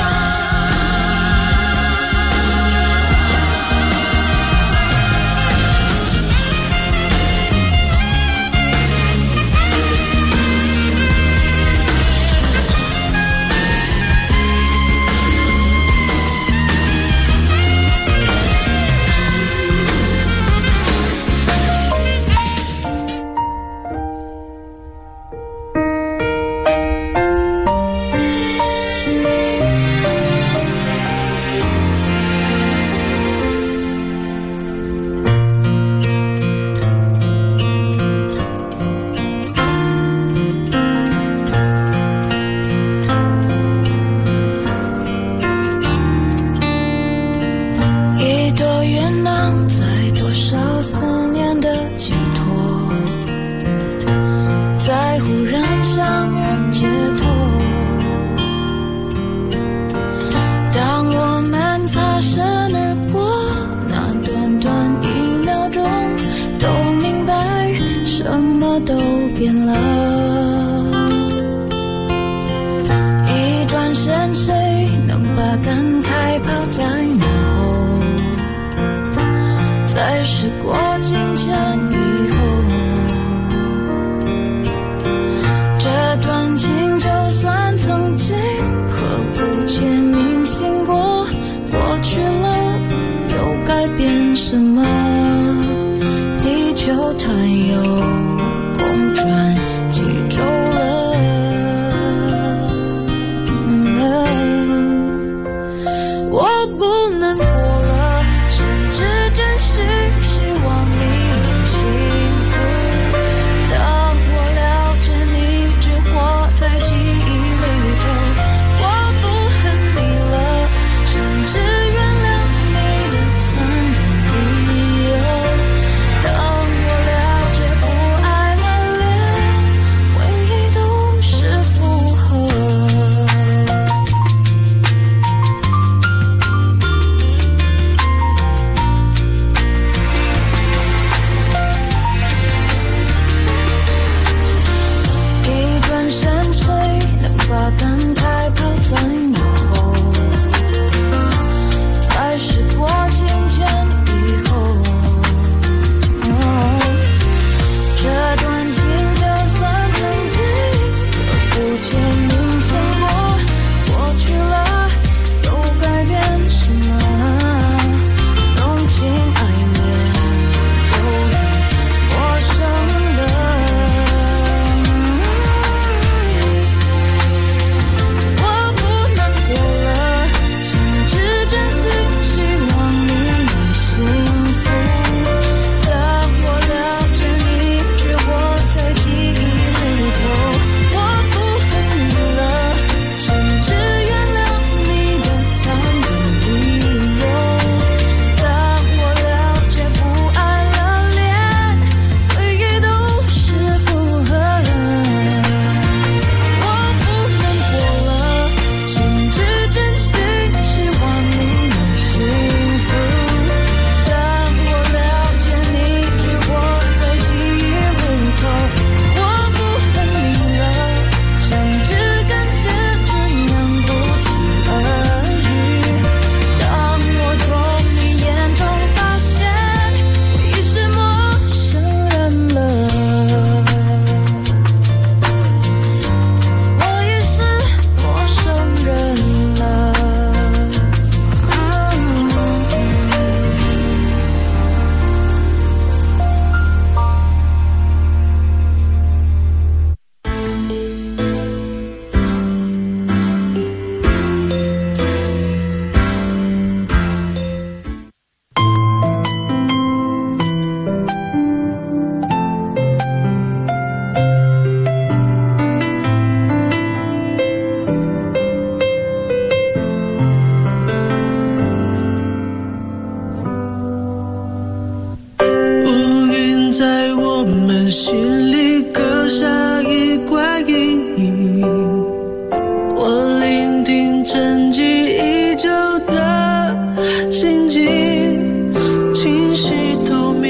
变沉寂已久的心境，清晰透明，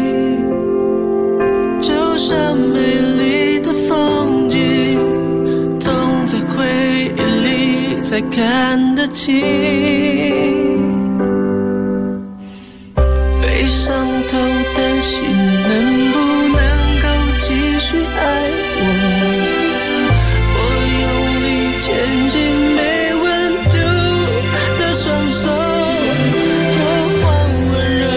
就像美丽的风景，总在回忆里才看得清。被伤透的心能不能够继续爱我？牵紧没温度的双手，过往温柔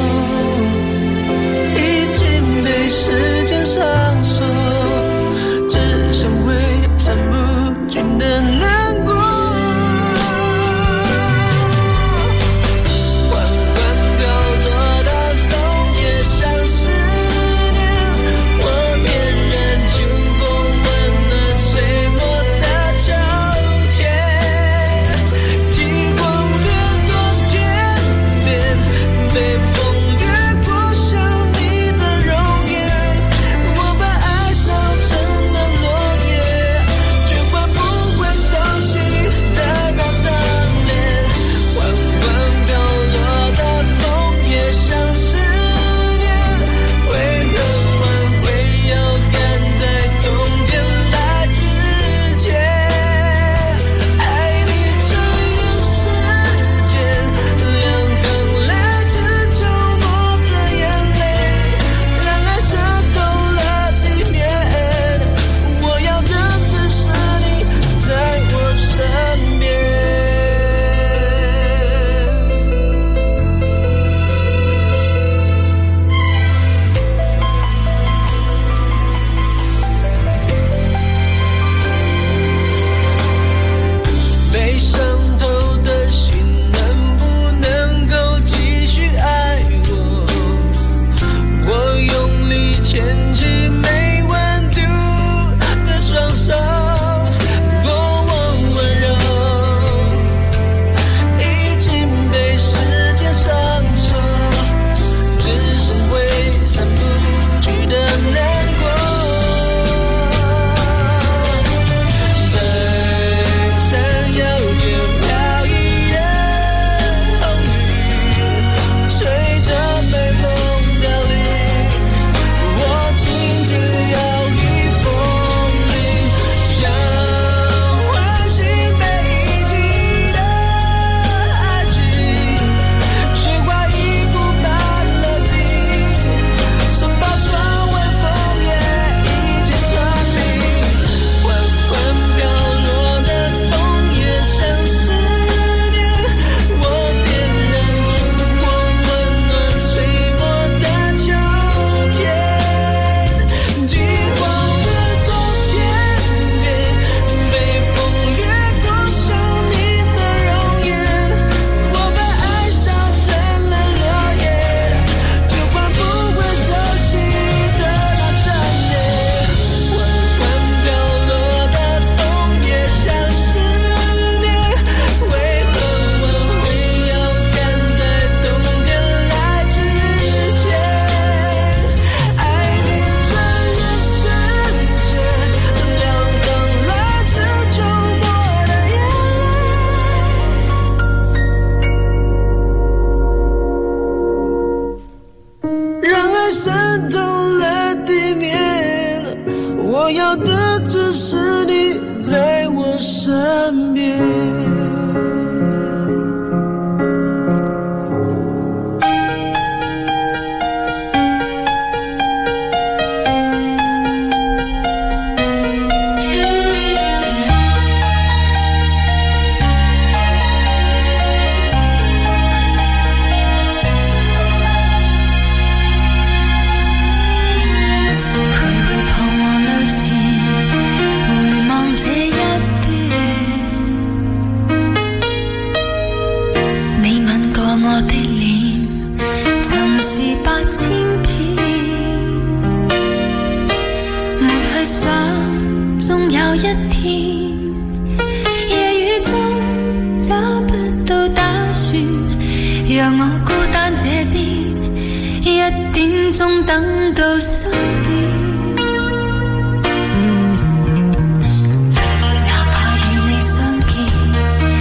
已经被时间上锁，只剩挥散不尽的难过。缓缓飘落的枫叶像思念，我便任清风温暖随波。被风掠过想你的容颜，我把爱烧成了落叶，却换不回熟悉的那张脸。缓缓飘落的枫叶像思念，为何挽回要赶在冬天来之前？爱你穿越时间，两行泪自周末的眼泪，让爱渗透了地面。我要的只是你在我身边。被伤透的心能不能够继续爱我？我用力牵起没温度的双手，过往温柔已经被时间上锁，只剩挥散不去的难过。在闪耀间飘逸的红雨，随着北风凋零，我紧紧摇曳风铃，像唤醒被遗弃的爱情，雪花已不判了定，生怕传闻枫叶已经成冰。缓缓飘落的枫叶像思念，我便让烛火温暖随波的秋天。极光的冬天边，被风掠过想你的容颜，我把爱烧成了落叶，却换不回熟悉的那张脸。缓缓飘落的枫叶像思念，为何挽回要赶在冬天来之前？爱你穿越时间，两行来自周末的眼泪，让爱渗透了地面，我要的只是你在我身边。 讓我孤單這邊1點鐘等到3點。哪怕與你相見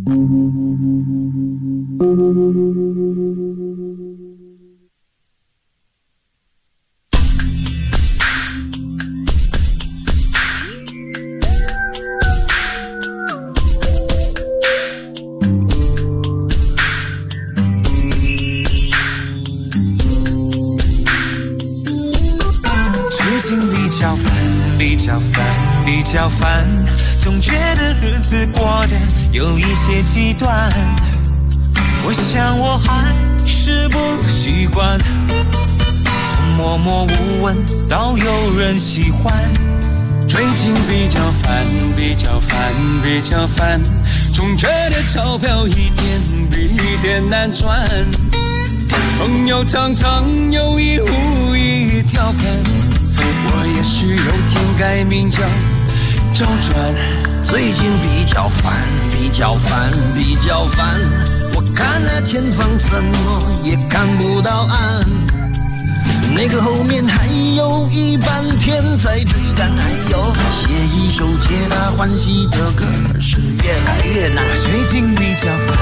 比较烦，总觉得日子过得有一些极端。我想我还是不习惯，从默默无闻到有人喜欢。最近比较烦，总觉得钞票一点比一点难赚。朋友常常有意无意调侃，我也许有天改名叫周转。 最近比较烦，我看那天方怎么也看不到岸，那个后面还有一半天在追赶，还有写一首皆大欢喜的歌，是越来越难。 最近比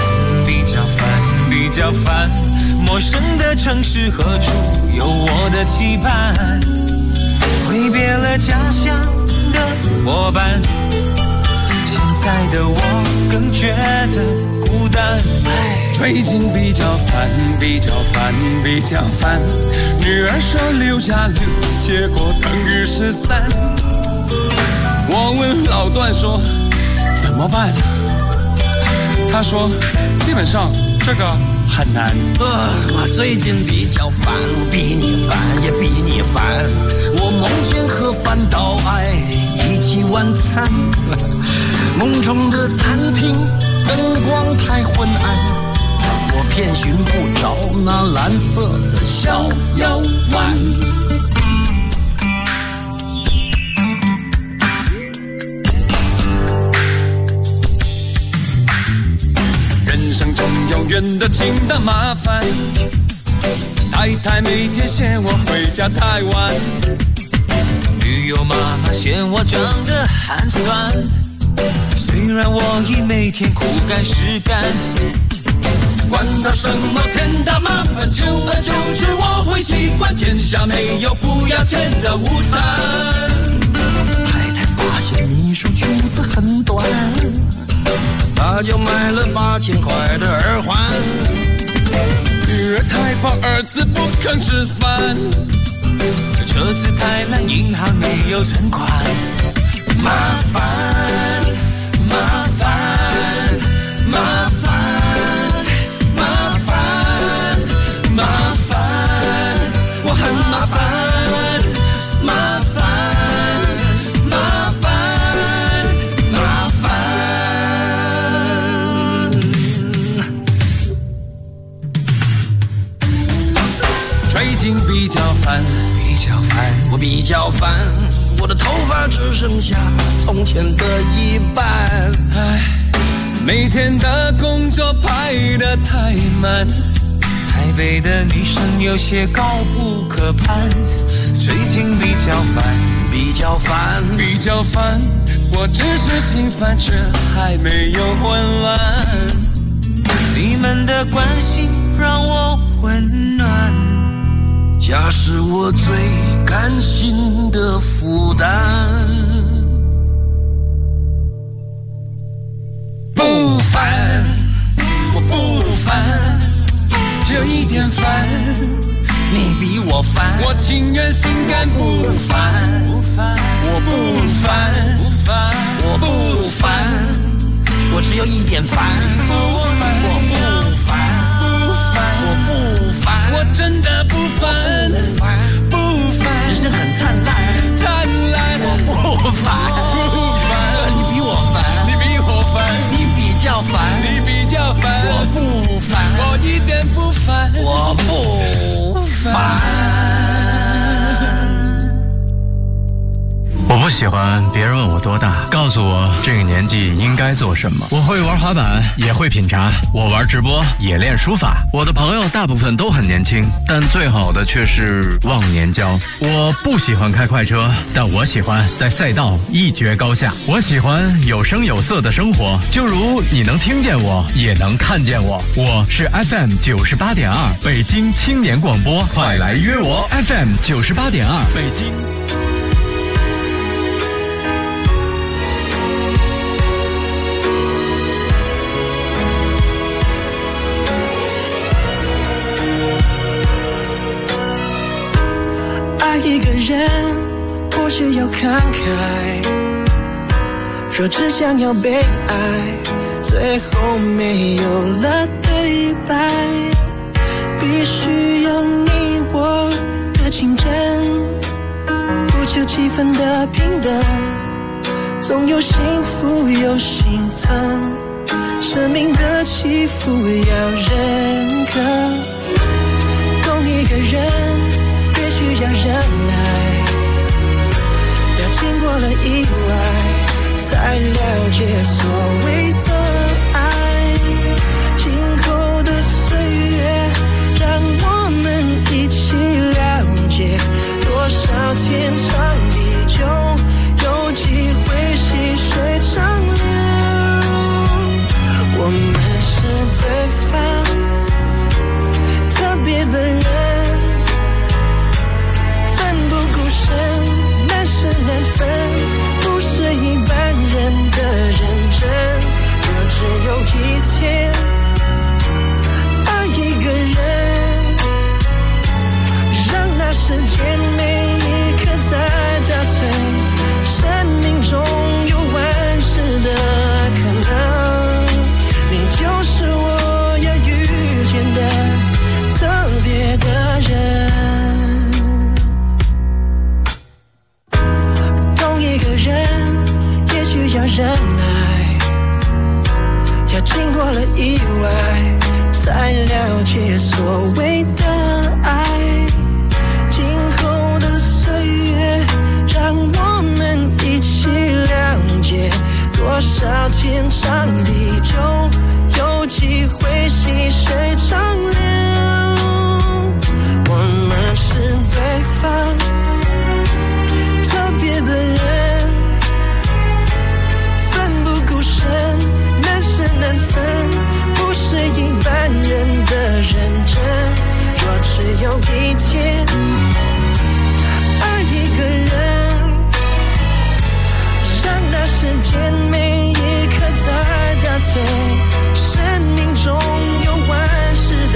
较烦，陌生的城市何处有我的期盼？挥别了家乡的伙伴，现在的我更觉得孤单。最近比较烦，女儿说6+6结果等于13。我问老段说怎么办，他说基本上这个很难。 我最近比较烦，我比你烦也比你烦。我梦见和饭岛爱一起晚餐，梦中的餐厅灯光太昏暗，我偏寻不着那蓝色的逍遥湾。 人生中永远的清淡麻烦，太太每天嫌我回家太晚，女友妈妈嫌我长得寒酸。虽然我已每天苦干实干，管他什么天大麻烦，久而久之我会习惯，天下没有不要钱的午餐。 太太发现你说裙子很短，他就买了8000块的耳环。 女儿太胖，儿子不肯吃饭，这车子太烂，银行没有存款。麻烦，我很麻烦。最近比较烦， 我比较烦，我的头发只剩下从前的一半。 每天的工作排得太满，台北的女生有些高不可攀。最近比较烦，我只是心烦却还没有混乱。你们的关心让我温暖， 家是我最甘心的负担。 不烦，我不烦，只有一点烦， 你比我烦， 我情愿心甘不烦。我不烦， 我不烦，我只有一点烦。我不烦， 我真的不烦， 人生很灿烂，我不烦，你比我烦，你比较烦，我不烦， 我一点不烦， 我不烦。 我不喜喜欢别人问我多大，告诉我这个年纪应该做什么。我会玩滑板，也会品茶，我玩直播，也练书法。我的朋友大部分都很年轻，但最好的却是忘年交。我不喜欢开快车，但我喜欢在赛道一决高下。我喜欢有声有色的生活，就如你能听见我，也能看见我。我是 FM 98.2北京青年广播，快来约我 FM 98.2北京。 爱一个人不需要慷慨，若只想要被爱，最后没有了对白，必须有你我的竞争，不求气氛的平等，总有幸福有心疼，生命的起伏要认可，懂一个人需要忍耐，要经过了意外，才了解所谓的爱。今后的岁月，让我们一起了解，多少天长地久，有机会细水长流。我们是对方特别的人，难舍难分，不是一般人的认真。若只有一天爱一个人，让那时间每一刻在倒退，生命中有万事的可能，你就是我要遇见的特别的人。要忍耐，要经过了意外，才了解所谓的爱。今后的岁月，让我们一起了解，多少天长地久，有机会细水长流。我们是对方特别的人，难舍难分，不是一般人的认真。若只有一天爱一个人，让那时间每一刻在倒退，生命中有万事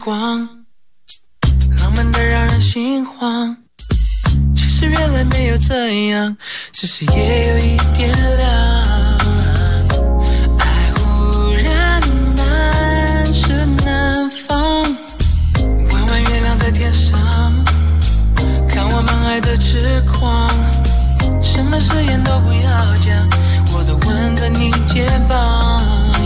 光，浪漫的让人心慌。其实原来没有这样，只是也有一点凉。爱忽然难舍难放，弯弯月亮在天上，看我们爱的痴狂。什么誓言都不要讲，我都吻在你肩膀。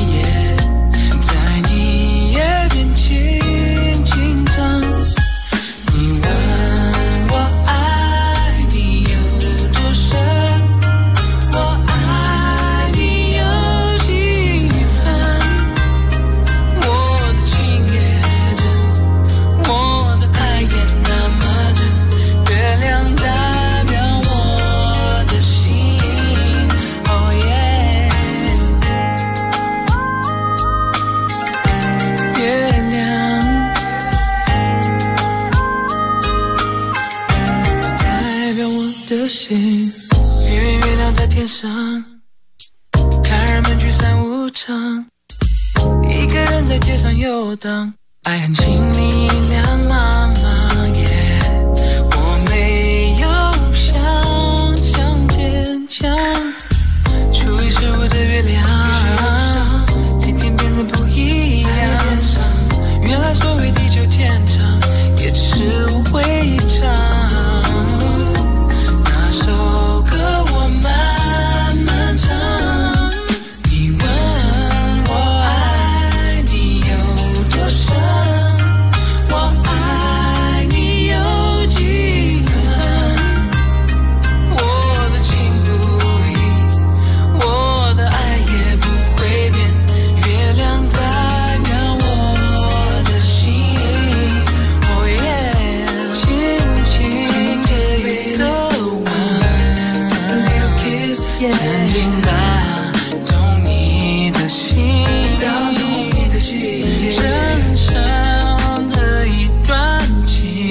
在你耳边轻轻唱，你问我爱你有多深，我爱你有几分。我的情也真，我的爱也那么真，月亮代表我的心。Oh yeah， 月亮代表我的心。月亮在天上，看人们聚散无常，一个人在街上游荡，爱很轻力量茫茫。我没有想象坚强，初一十五的月亮，今天变得不一样。原来所谓地久天长，也只是误会一场。那首歌我慢慢唱，你问我爱你有多深，我爱你有几分。我的情不移，我的爱也不会变，月亮代表我的心。Oh yeah， 轻轻的一个吻， a little kiss， 曾经打动你的心，深深的一段情，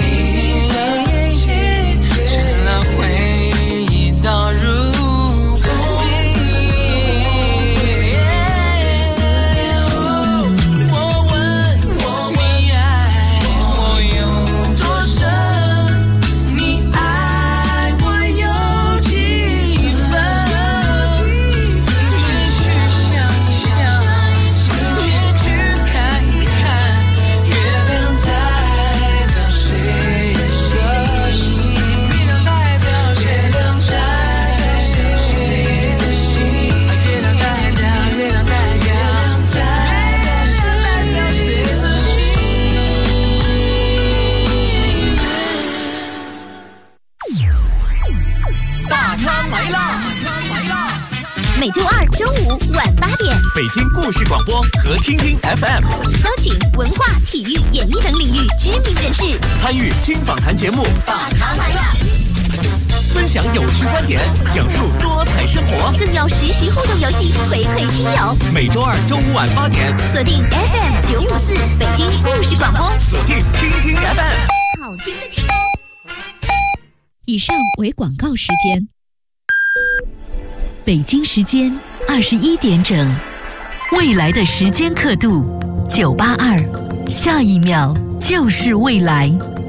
成了回忆到如今。我问你爱我有多深，你爱我有几分。继续想一想，继续看一看，月亮代表谁的心？月亮代表谁的心？月亮代表谁的心？ 大咖来啦！ 每周二、周五晚8点， 北京故事广播和听听 FM 邀请文化、体育、演艺等领域知名人士参与新访谈节目， 大咖来啦， 分享有趣观点，讲述多彩生活， 更有实时互动游戏回馈听友。 每周二、周五晚8点， 锁定 FM 954北京故事广播， 锁定听听 FM， 好听的听。 以上为广告时间。北京时间21点整，未来的时间刻度982，下一秒就是未来。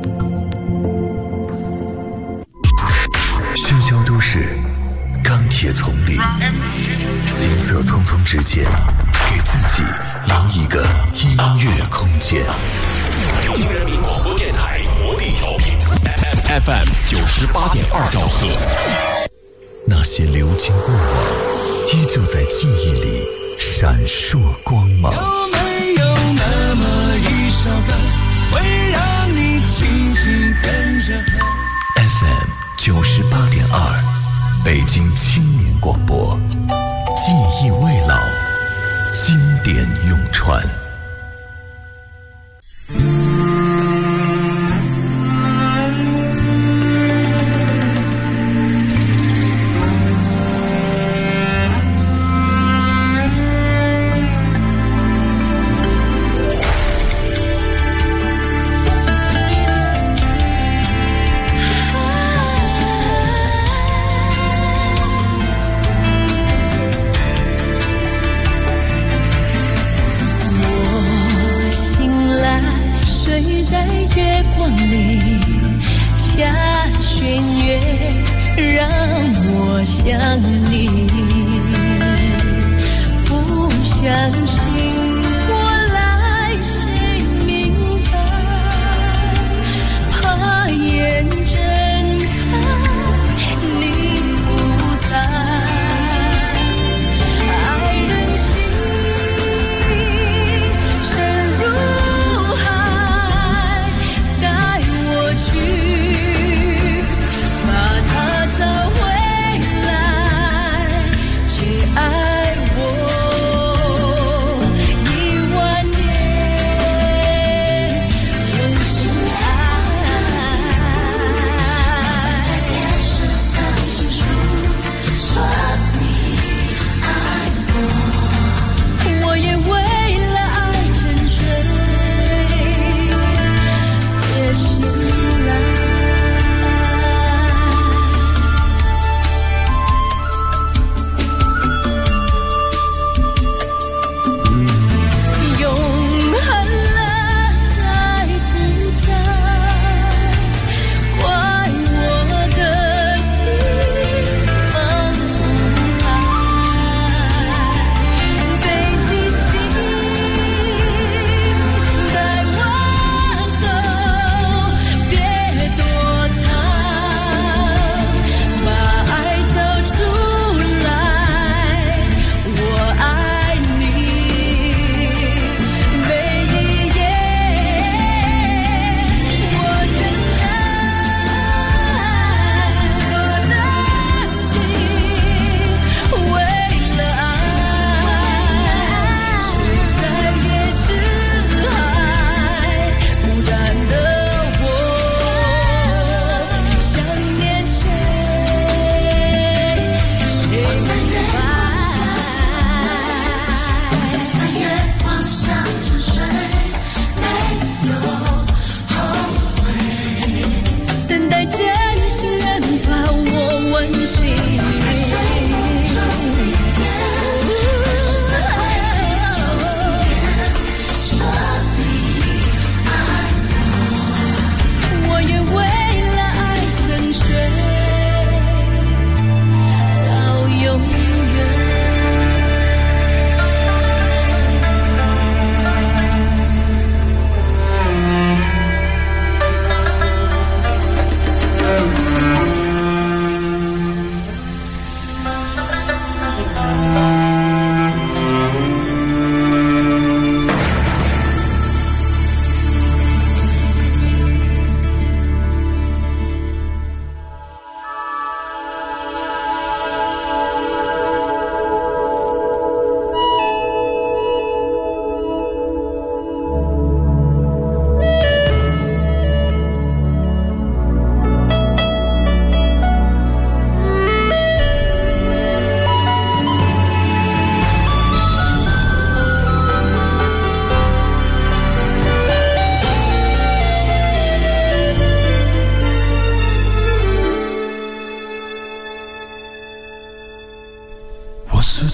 喧嚣都市，钢铁丛林，行色匆匆之间，给自己留一个音乐空间。 北京人民广播电台活力调频 FM 98.2兆赫。 那些流经过往，依旧在记忆里闪烁光芒。 有没有那么一首歌，会让你轻轻跟着和 FM 98.2，北京青年广播，记忆未老，经典永传。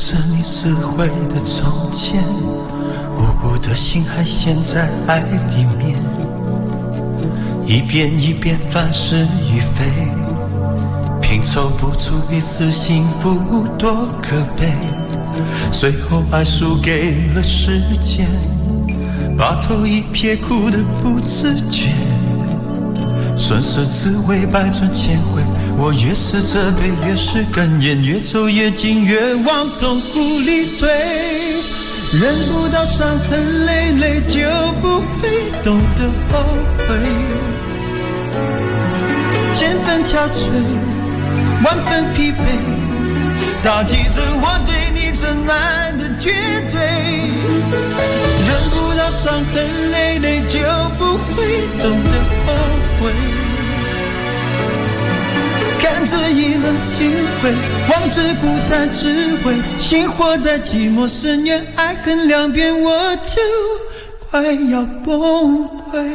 着你撕毁的从前，无辜的心还陷在爱里面，一遍一遍翻是与非，拼凑不出一丝幸福多可悲。最后爱输给了时间，把头一撇哭得不自觉，顺势滋味百转千回，我越是责备越是哽咽，越走越近越往痛苦里退，忍不到伤痕累累就不会懂得后悔，千分憔悴万分疲惫，打击着我对你真爱的绝对，忍不到伤痕累累就不会懂得后悔，看着意冷心灰，望着孤单滋味，心活在寂寞深渊，爱恨两边我就快要崩溃。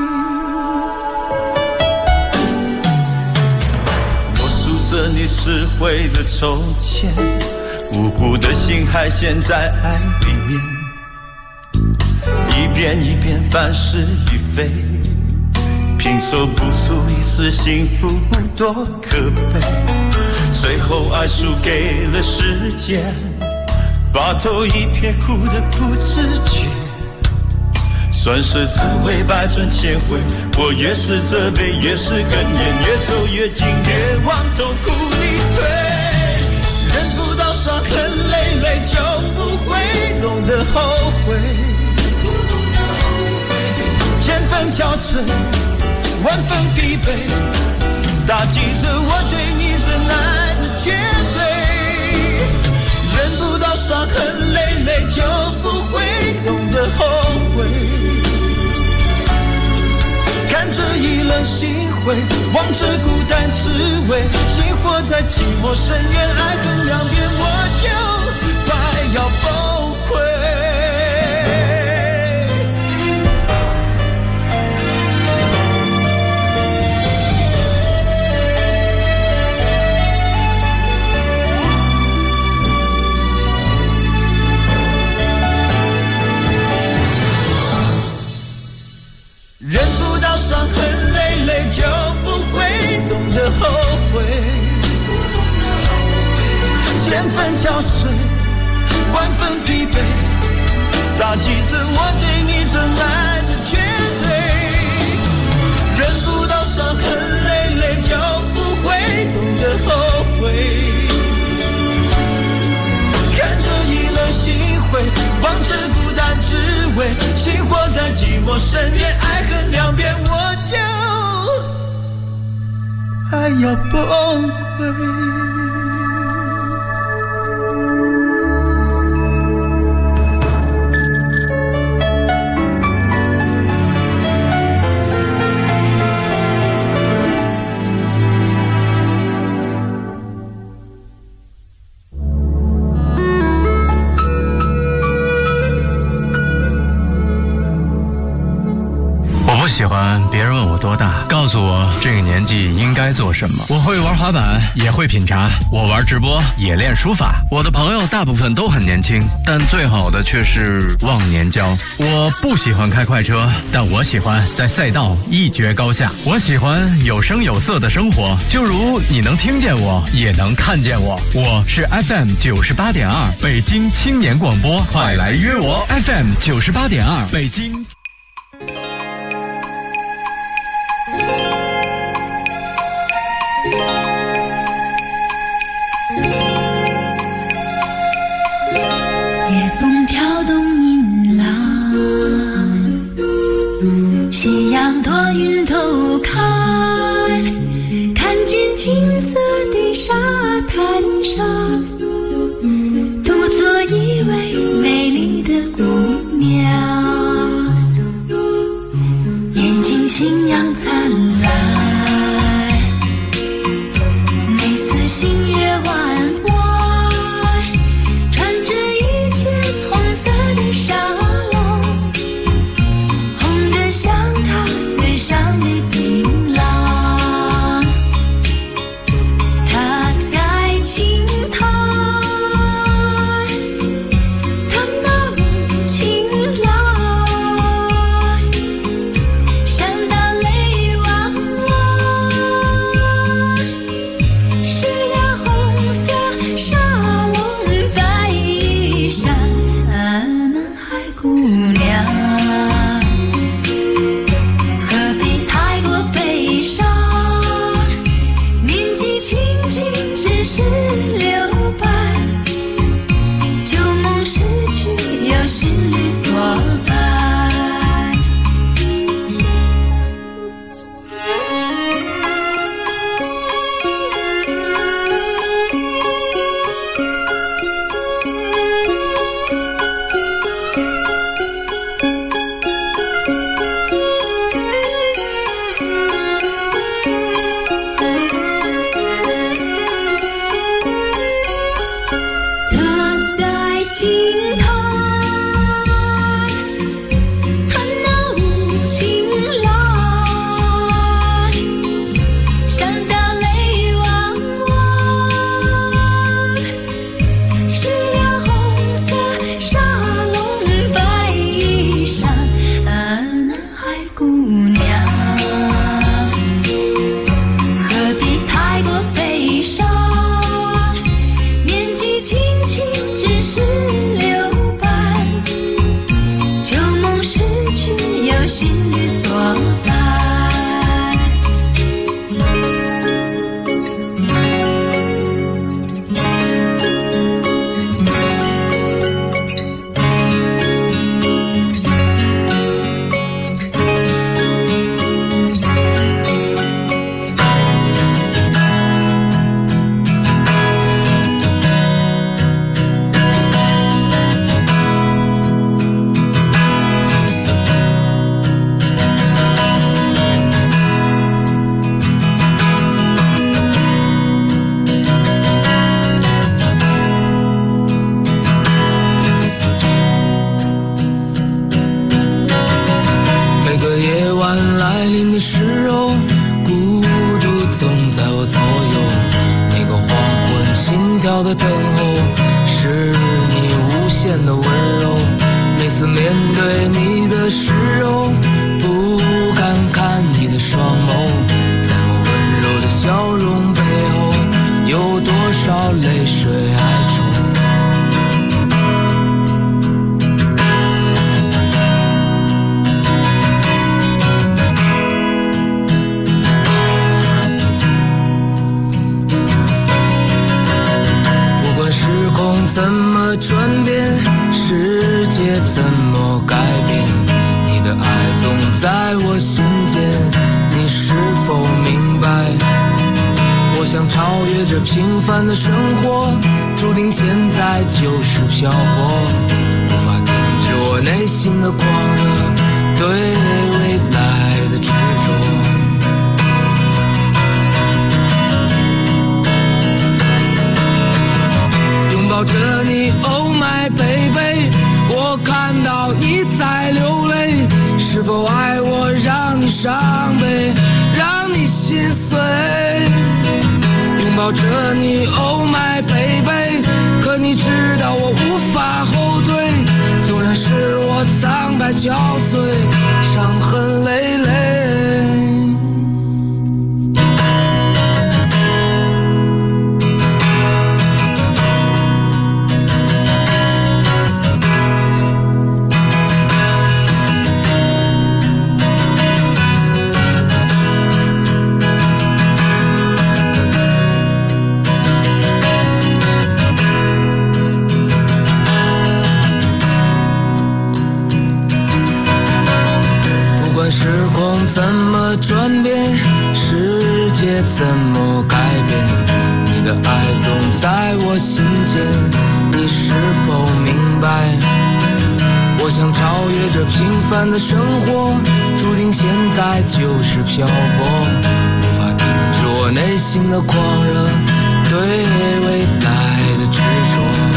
我数着你撕毁的从前，无辜的心还陷在爱里面，一遍一遍翻是与非，拼凑不出一丝幸福多可悲，最后爱输给了时间，把头一撇哭得不自觉，算是滋味百转千回，我越是责备越是哽咽，越走越近越往痛苦里退，忍不到伤痕累累就不会懂得后悔，千分憔悴万分疲惫，打击着我对你真爱的绝对，忍不到伤痕累累就不会懂得后悔，看着意冷心灰，望着孤单滋味，心活在寂寞深渊，爱恨两边我就快要崩溃。忍不到伤痕累累就不会懂得后悔，千分憔悴万分疲惫，打击着我对你真爱的绝对，忍不到伤痕累累就不会懂得后悔，看着意冷心灰，望着孤单滋味，心活在寂寞深渊，爱恨两边我就快要崩溃。 喜欢别人问我多大，告诉我这个年纪应该做什么。我会玩滑板，也会品茶，我玩直播，也练书法。我的朋友大部分都很年轻，但最好的却是忘年交。我不喜欢开快车，但我喜欢在赛道一决高下。我喜欢有声有色的生活，就如你能听见我，也能看见我。我是 FM 98.2北京青年广播，快来约我 FM 98.2北京。 夜风挑动银浪，夕阳多云透开，看见青色的沙滩上，独坐一位美丽的姑娘。 秒的等候，是你无限的温柔。每次面对你的时候，不敢看你的双眸，在我温柔的笑容背后，有多少泪水哀愁。怎么转变，世界怎么改变，你的爱总在我心间，你是否明白？我想超越这平凡的生活，注定现在就是漂泊，无法停止我内心的狂热，对未来的执着。抱着你 Oh my baby， 我看到你在流泪，是否爱我让你伤悲，让你心碎。拥抱着你 Oh my baby， 可你知道我无法后退，纵然是我苍白憔悴，伤痕累累。时光怎么转变，世界怎么改变，你的爱总在我心间，你是否明白？我想超越这平凡的生活，注定现在就是漂泊，无法停止我内心的狂热，对未来的执着。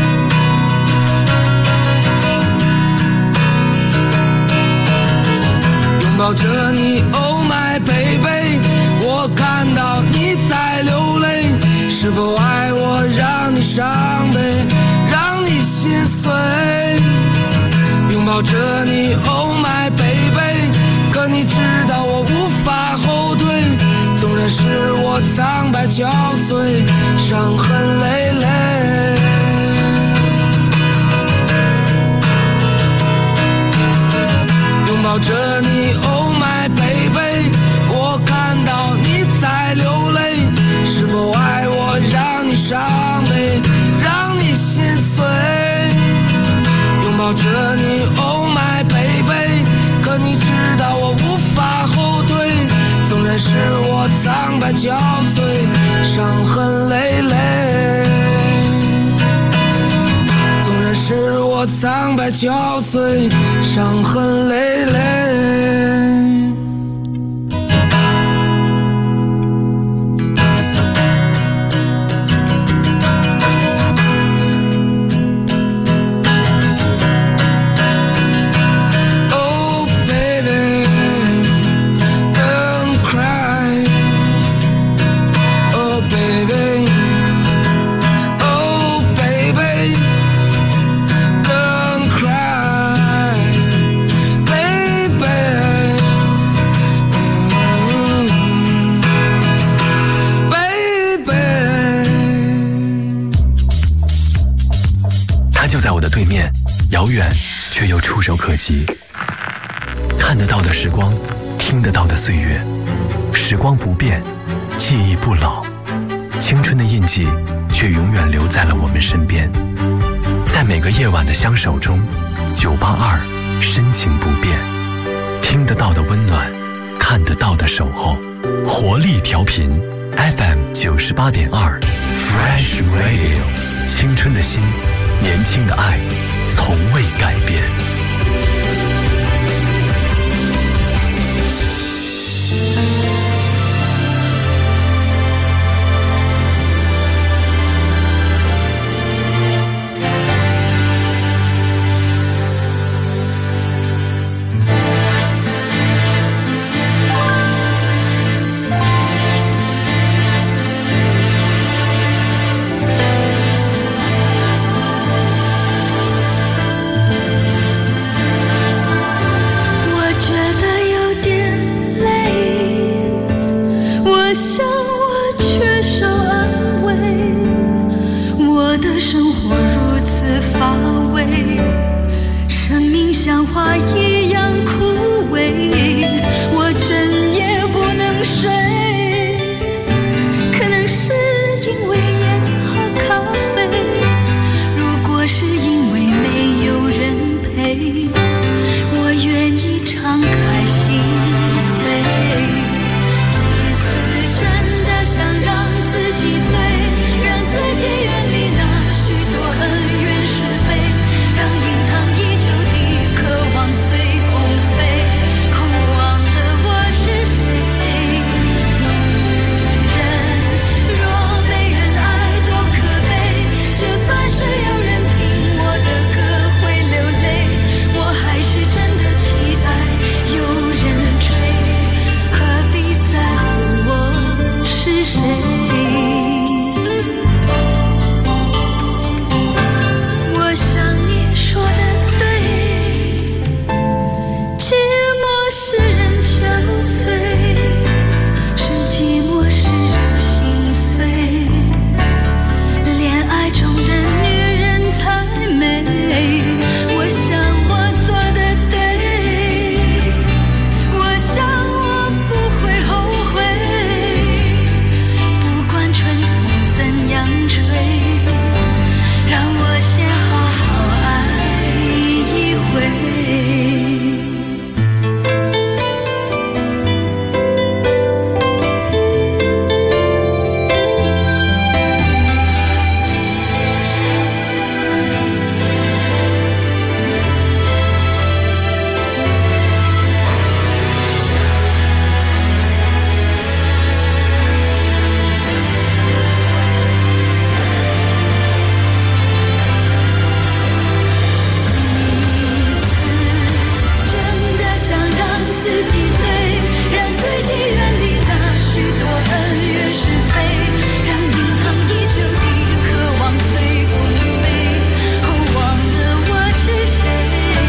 抱着你 Oh my baby， 我看到你在流泪，是否爱我让你伤悲，让你心碎。拥抱着你 Oh my baby， 可你知道我无法后退，纵然是我苍白憔悴，伤痕累累。拥抱着你 Oh my baby， 我看到你在流泪，是否爱我让你伤悲，让你心碎。拥抱着你 Oh my baby， 可你知道我无法后退，纵然是我苍白憔悴，伤痕累累。是我苍白憔悴，伤痕累累。 对面，遥远却又触手可及，看得到的时光，听得到的岁月，时光不变，记忆不老，青春的印记却永远留在了我们身边。在每个夜晚的相守中，982深情不变，听得到的温暖，看得到的守候，活力调频 FM 98.2 Fresh Radio， 青春的心，年轻的爱，从未改变。 我想我缺少安慰，我的生活如此乏味，生命像花一样枯萎，我整夜不能睡，可能是因为烟和咖啡，如果是因为没有人陪，我愿意敞开心扉。真的想让自己醉，让自己远离那许多恩怨是非，让隐藏已久的渴望随风飞，忘了我是谁。女人若没人爱多可悲，就算是有人听我的歌会流泪，我还是真的期待有人追，何必在乎我是谁？我想你说的对，寂寞使人憔悴，是寂寞使人心碎，恋爱中的女人才美，我想我做得对，我想我不会后悔，不管春风怎样吹，让我先好好爱一回。真的想让自己醉，让自己远离那许多恩怨是非，让隐藏已久的渴望随风飞，忘了我是谁。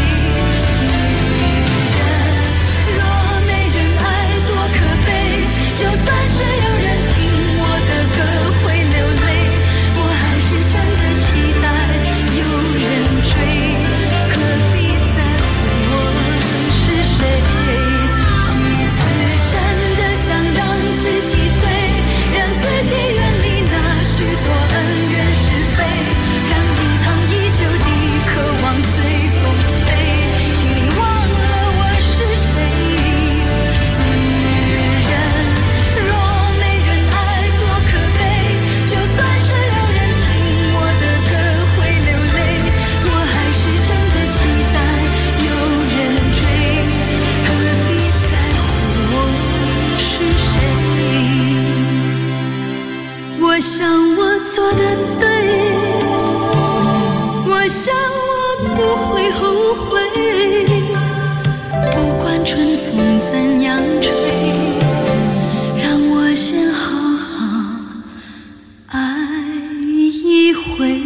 女人若没人爱多可悲，就算是有人听我的歌会流泪，我还是真的期待有人追，何必在乎我是谁？妻子真的想让自己醉，让自己远离那许多恩怨是非，让隐藏已久的渴望随风飞，请你忘了我是谁。女人若没人爱多可悲，就算是有人听我的歌会流泪，我还是真的期待有人追，何必在乎我是谁？我想我做得对，我想我不会后悔，不管春风怎样吹，让我先好好爱一回。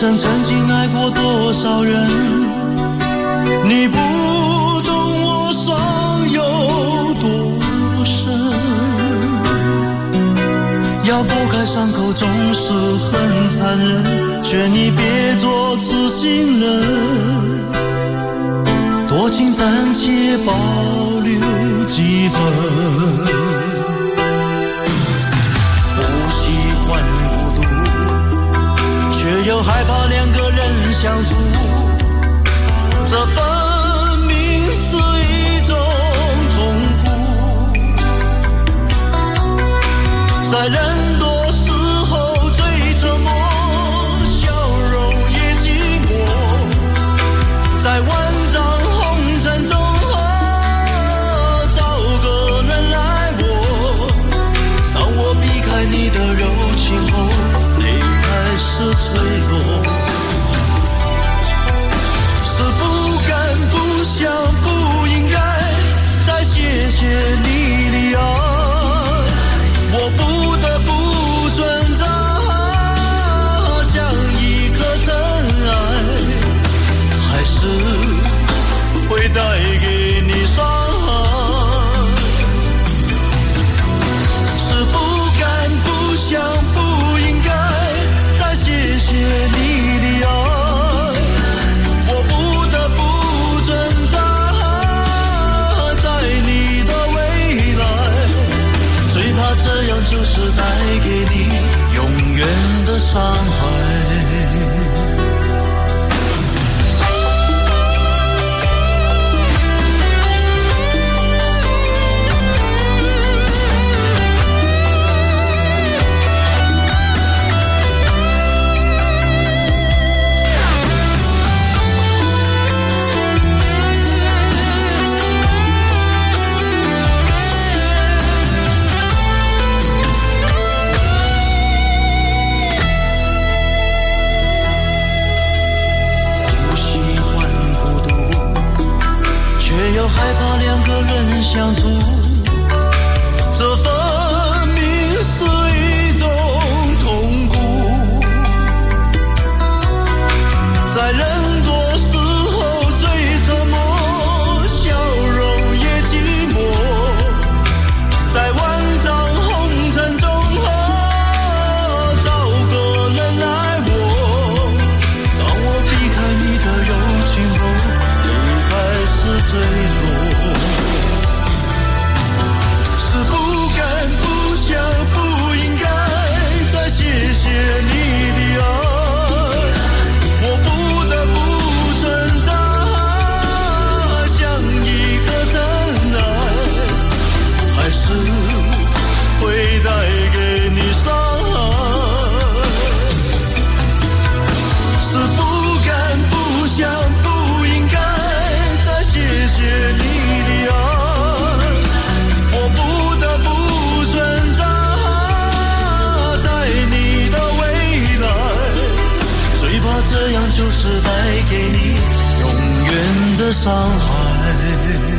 生曾经爱过多少人，你不懂我伤有多深。要拨开伤口总是很残忍，劝你别做痴心人，多情暂且保留几分。不喜欢孤独，却又害怕两个人相处，这分明是一种痛苦。在人多时候最沉默，笑容也寂寞，在万丈红尘中找个人来握。当我避开你的柔情后，泪开始坠落。是不敢不想不应该再谢谢你的爱，我不得不存在，像一颗尘埃，还是会带给你伤害。是不敢不想不应该再谢谢你的爱，我不得不存在，在你的未来，最怕这样就是带给你永远的伤害。害怕两个人相处，这分明是一种痛苦。在人多时候最沉默，笑容也寂寞，在万丈红尘中找个人来握。当我避开你的柔情后，泪开始坠落。会带给你伤害，是不敢不想不应该再谢谢你的爱，我不得不存在，在你的未来，最怕这样就是带给你永远的伤害。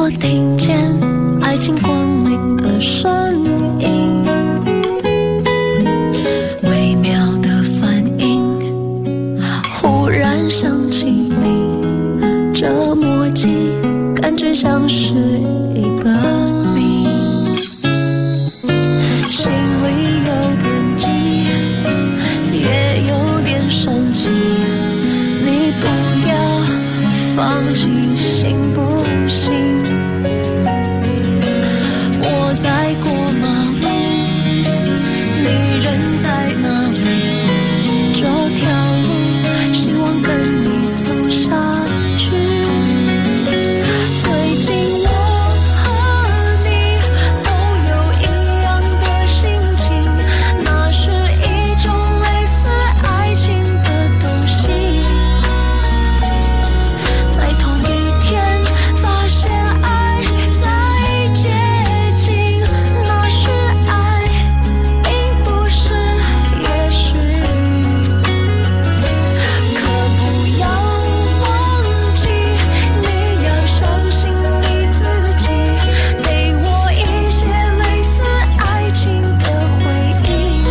我听见爱情光临的声音，微妙的反应，忽然想起你，这默契感觉像是一个谜，心里有点急，也有点生气，你不要放弃，行不行？我在过马路，你人在哪里？这条路希望跟你走下去。最近我和你都有一样的心情，那是一种类似爱情的东西。在同一天发现爱在接近，那是爱，并不是也许。可不要忘记，你要相信你自己，给我一些类似爱情的回忆。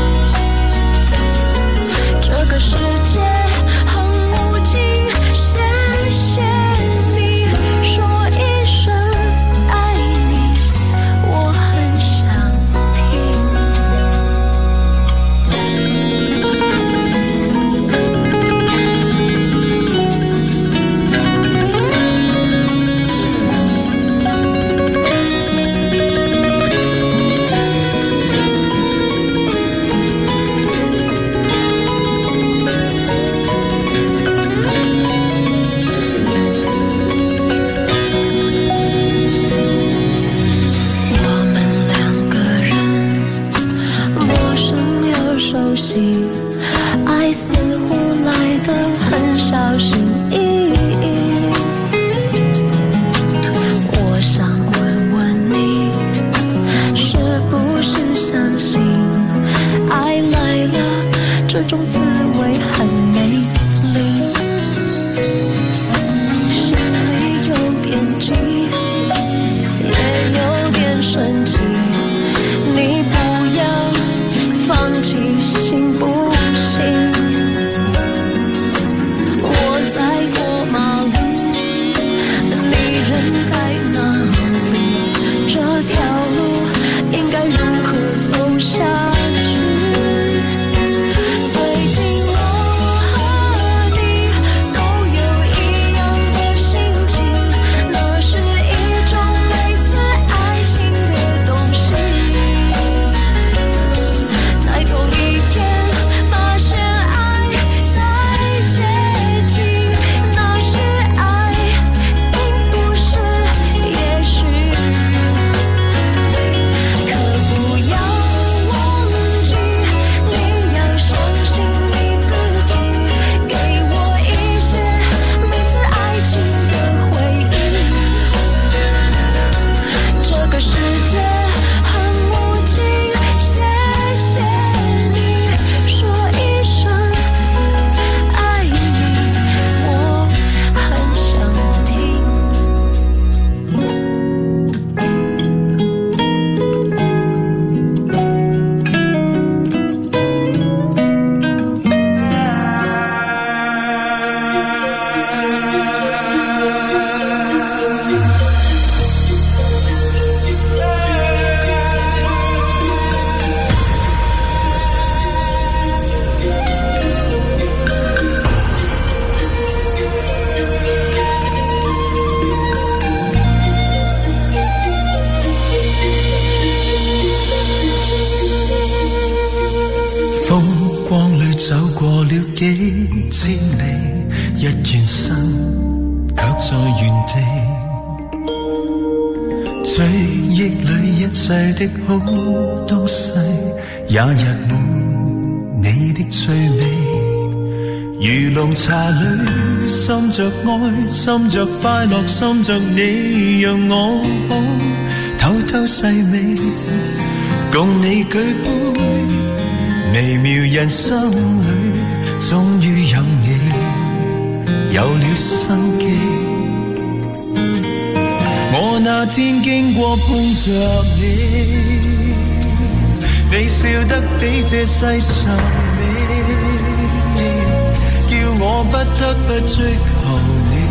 这个世界很无情，谢谢你说一声爱你，我很想听。我们两个人陌生又熟悉，爱似乎来得很小心翼翼。我想问问你，是不是相信爱来了，这种滋味很美丽？心里有点急，也有点生气，你不要放弃，行不行？我在过马路，你人在哪里？这条路应该如何走下去？最近我和你都有一样的心情，那是一种类似爱情的东西。在同一天发现爱在接近，那是爱，并不是也许。可不要忘记，你要相信你自己，给我一些类似爱情的回忆。这个世界很无情，谢谢你说一声爱你，我很想听。 風光裏走過了幾千里，一轉身卻在原地。追憶裏一切的好東西，也溢滿你的趣味。如濃茶裏滲着愛，滲着快樂，滲着你，讓我可偷偷細味，共你舉杯。微妙人生裏，終於有你，有了生機。我那天經過碰着你，你笑得比這世上美，叫我不得不追求你。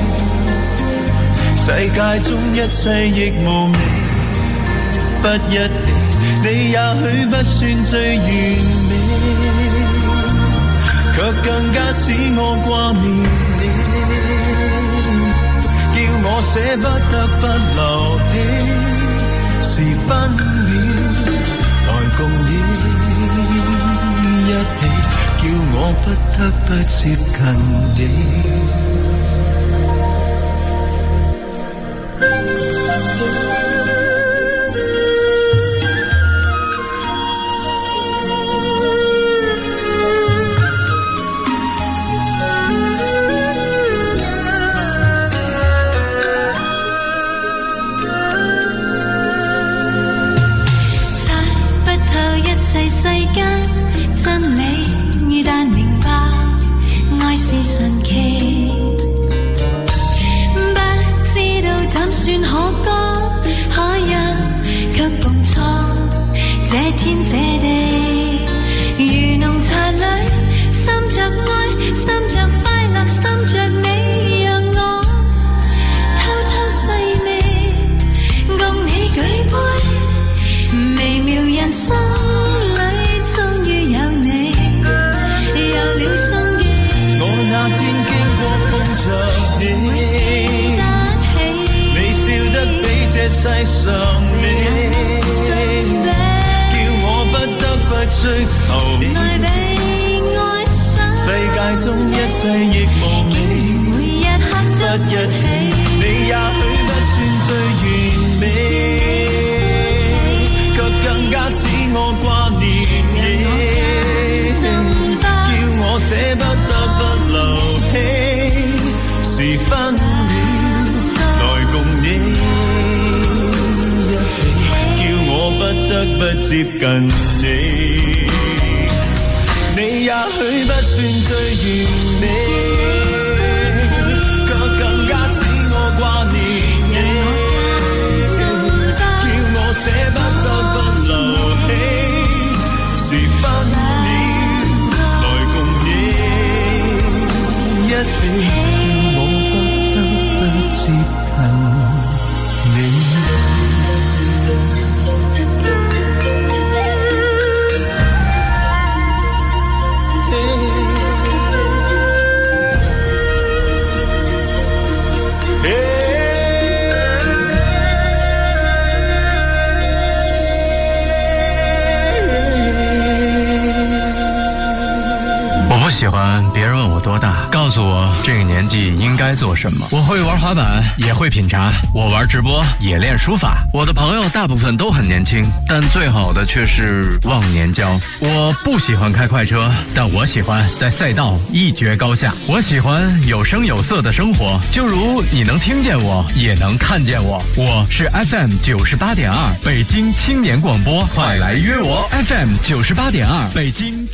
世界中一切亦無味，不一起，你也許不算最完美，卻更加使我掛念你，叫我捨不得不留起，是分秒來共你一起，叫我不得不接近你。世上美，叫我不得不追求你。世界中一切亦無美，不一起，你也許不算最完美，卻更加使我掛念你，叫我捨不得不留起，是分秒來共你。不得不接近你，你也許不算最完美，卻更加使我掛念你，叫我捨不得不留起，是分秒來共你一起，叫我不得不接近你。 我不喜欢别人问我多大，告诉我这个年纪应该做什么。我会玩滑板，也会品茶，我玩直播，也练书法。我的朋友大部分都很年轻，但最好的却是忘年交。我不喜欢开快车，但我喜欢在赛道一决高下。我喜欢有声有色的生活，就如你能听见我，也能看见我。我是 FM 98.2北京青年广播，快来约我 FM 98.2北京。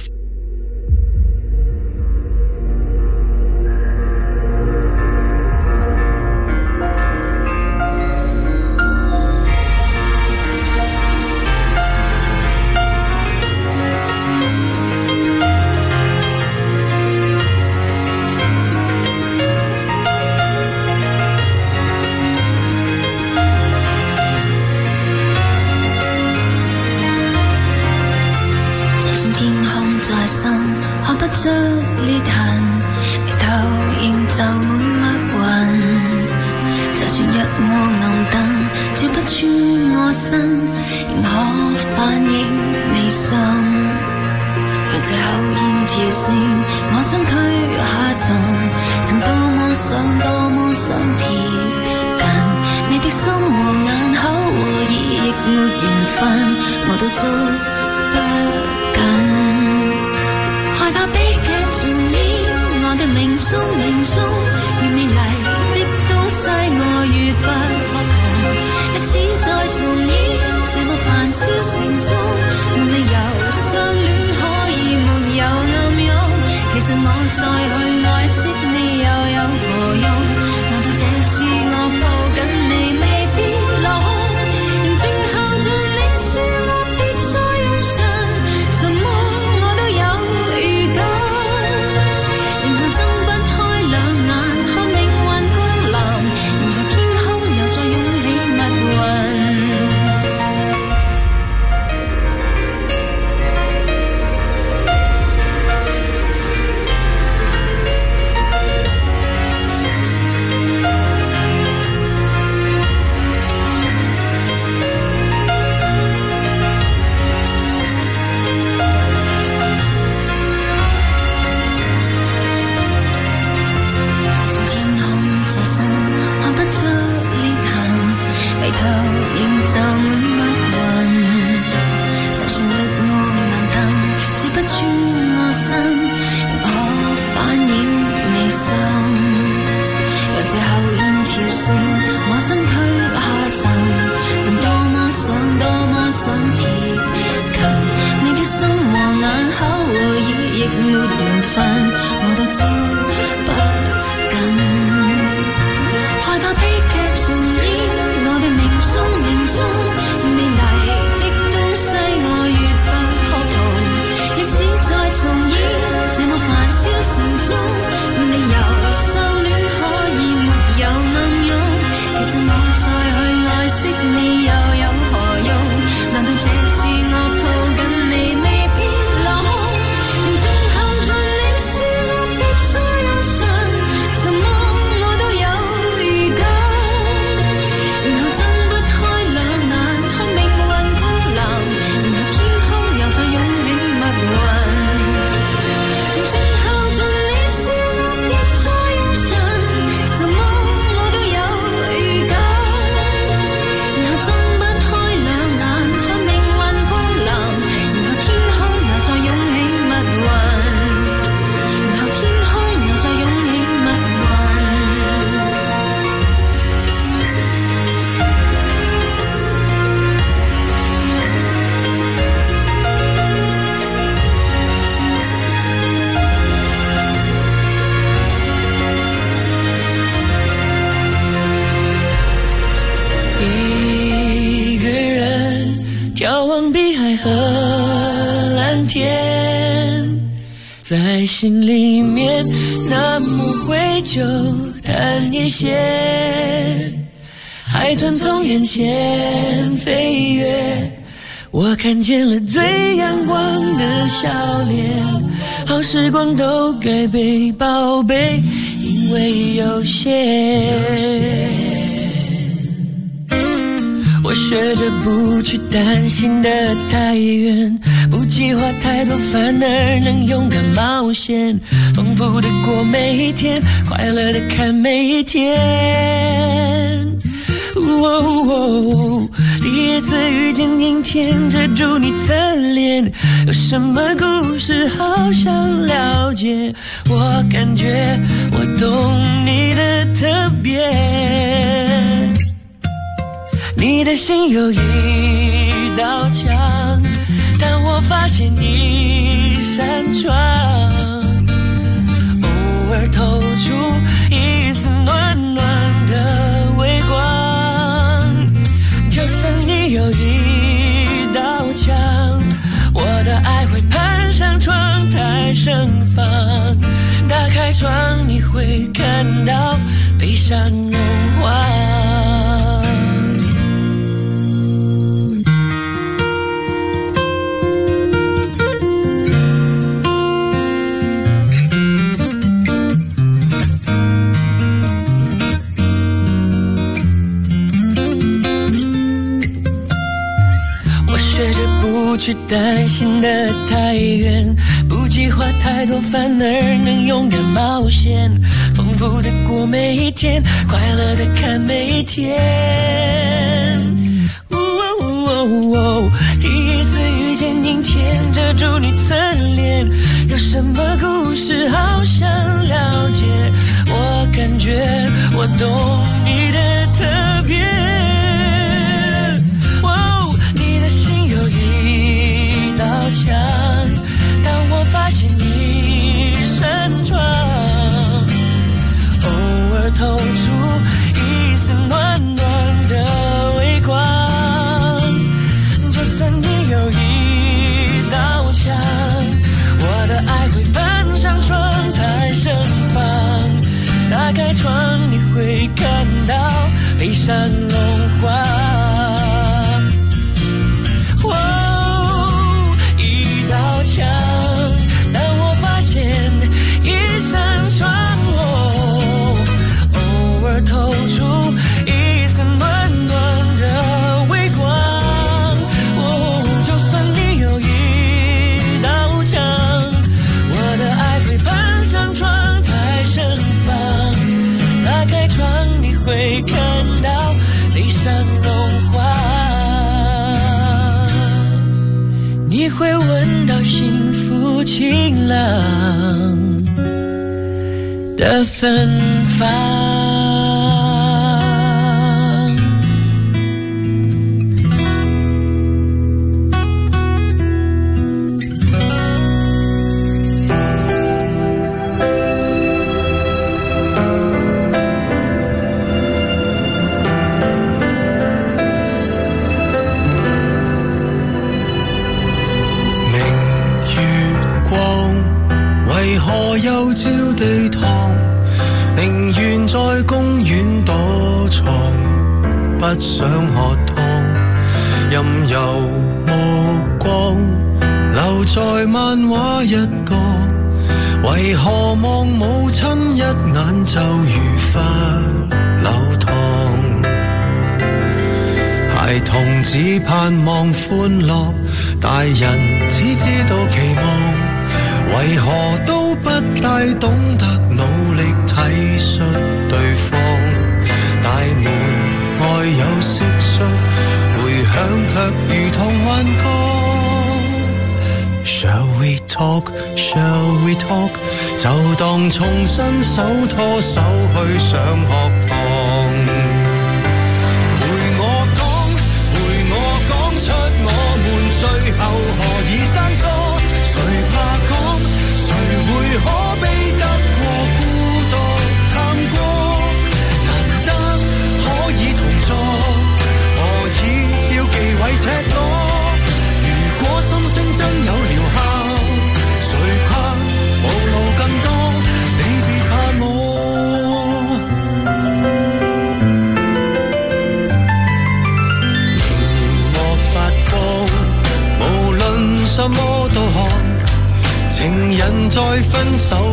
何用？難道這次我抱緊你未必在心里面，那抹灰就淡一些。海豚从眼前飞跃，我看见了最阳光的笑脸。好时光都该被宝贝，因为有限。我学着不去担心的太远，不计划太多，反而能勇敢冒险，丰富的过每一天，快乐的看每一天。第一次遇见阴天，遮住你侧脸，有什么故事好想了解？我感觉我懂你的特别。你的心有一道墙，但我发现一扇窗，偶尔透出一丝暖暖的微光。就算你有一道墙，我的爱会攀上窗台盛放。打开窗，你会看到悲伤融化。不去担心的太远，不计划太多，反而能勇敢冒险，丰富的过每一天，快乐的看每一天。第一次遇见阴天，遮住你侧脸，有什么故事好想了解？我感觉我懂你的特别。墙，但我发现一扇窗，偶尔透出一丝暖暖的微光。就算你有一道墙，我的爱会攀上窗台盛放。打开窗，你会看到悲伤融化。但我发现一扇窗，偶尔透出一丝暖暖的微光。就算你有一道墙，我的爱会攀上窗台盛放。打开窗，你会看到悲伤融化。你会闻到幸福晴朗的芬芳。 为何又照地堂？宁願在公園躲藏，不想喝湯。任由目光留在漫畫一角，為何望母親一眼就如罰留堂？孩童只盼望歡樂，大人只知道期望。為何都不太懂得努力體恤對方？大門外有蟋蟀，回響卻如同幻覺。Shall we talk? Shall we talk? 就當重新手拖手去上學堂。陪我講出我們最後何以生疏？誰怕講？誰會可悲得過孤獨探過？難得可以同坐，何以要忌諱赤裸？如果心聲真有療效，誰怕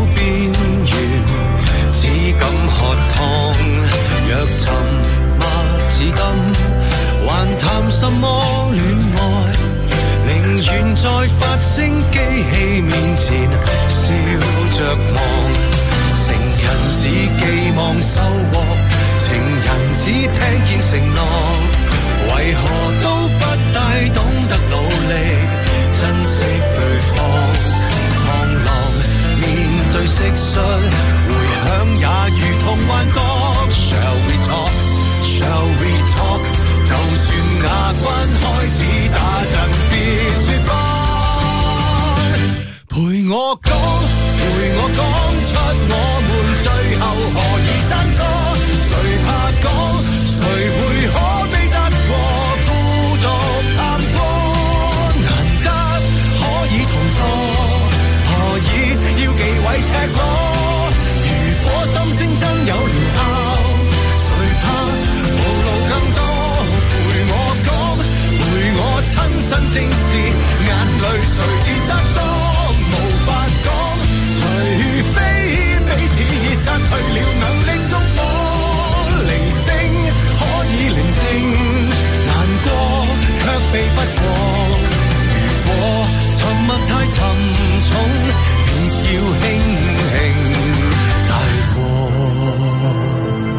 邊緣，只敢喝湯。若沉默似金，還談什麼戀愛？寧願在發聲機器面前笑着望。成人只寄望收穫，情人只聽見承諾，為何都不大懂得努力珍惜對方？望浪面對蟋蟀，回響也如同幻覺。Shall we talk? Shall we talk? 就算牙關開始打震，別說不。陪我講，陪我講出我們最後何以生疏。誰怕講？誰會可比得過孤獨探戈？難得可以同坐，何以要忌諱赤裸？如果心聲真有療效，誰怕暴露更多？陪我講，陪我親身正視，眼淚誰跌得多？無法講，除非彼此已失去了能力觸摸。鈴聲可以寧靜，難過卻避不過。如果沉默太沉重，便要輕輕帶過。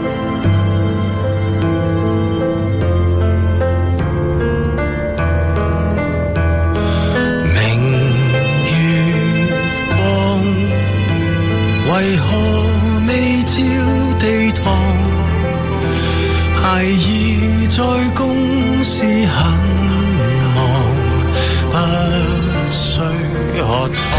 為何未照地堂？孩兒在公司很忙，不需喝湯。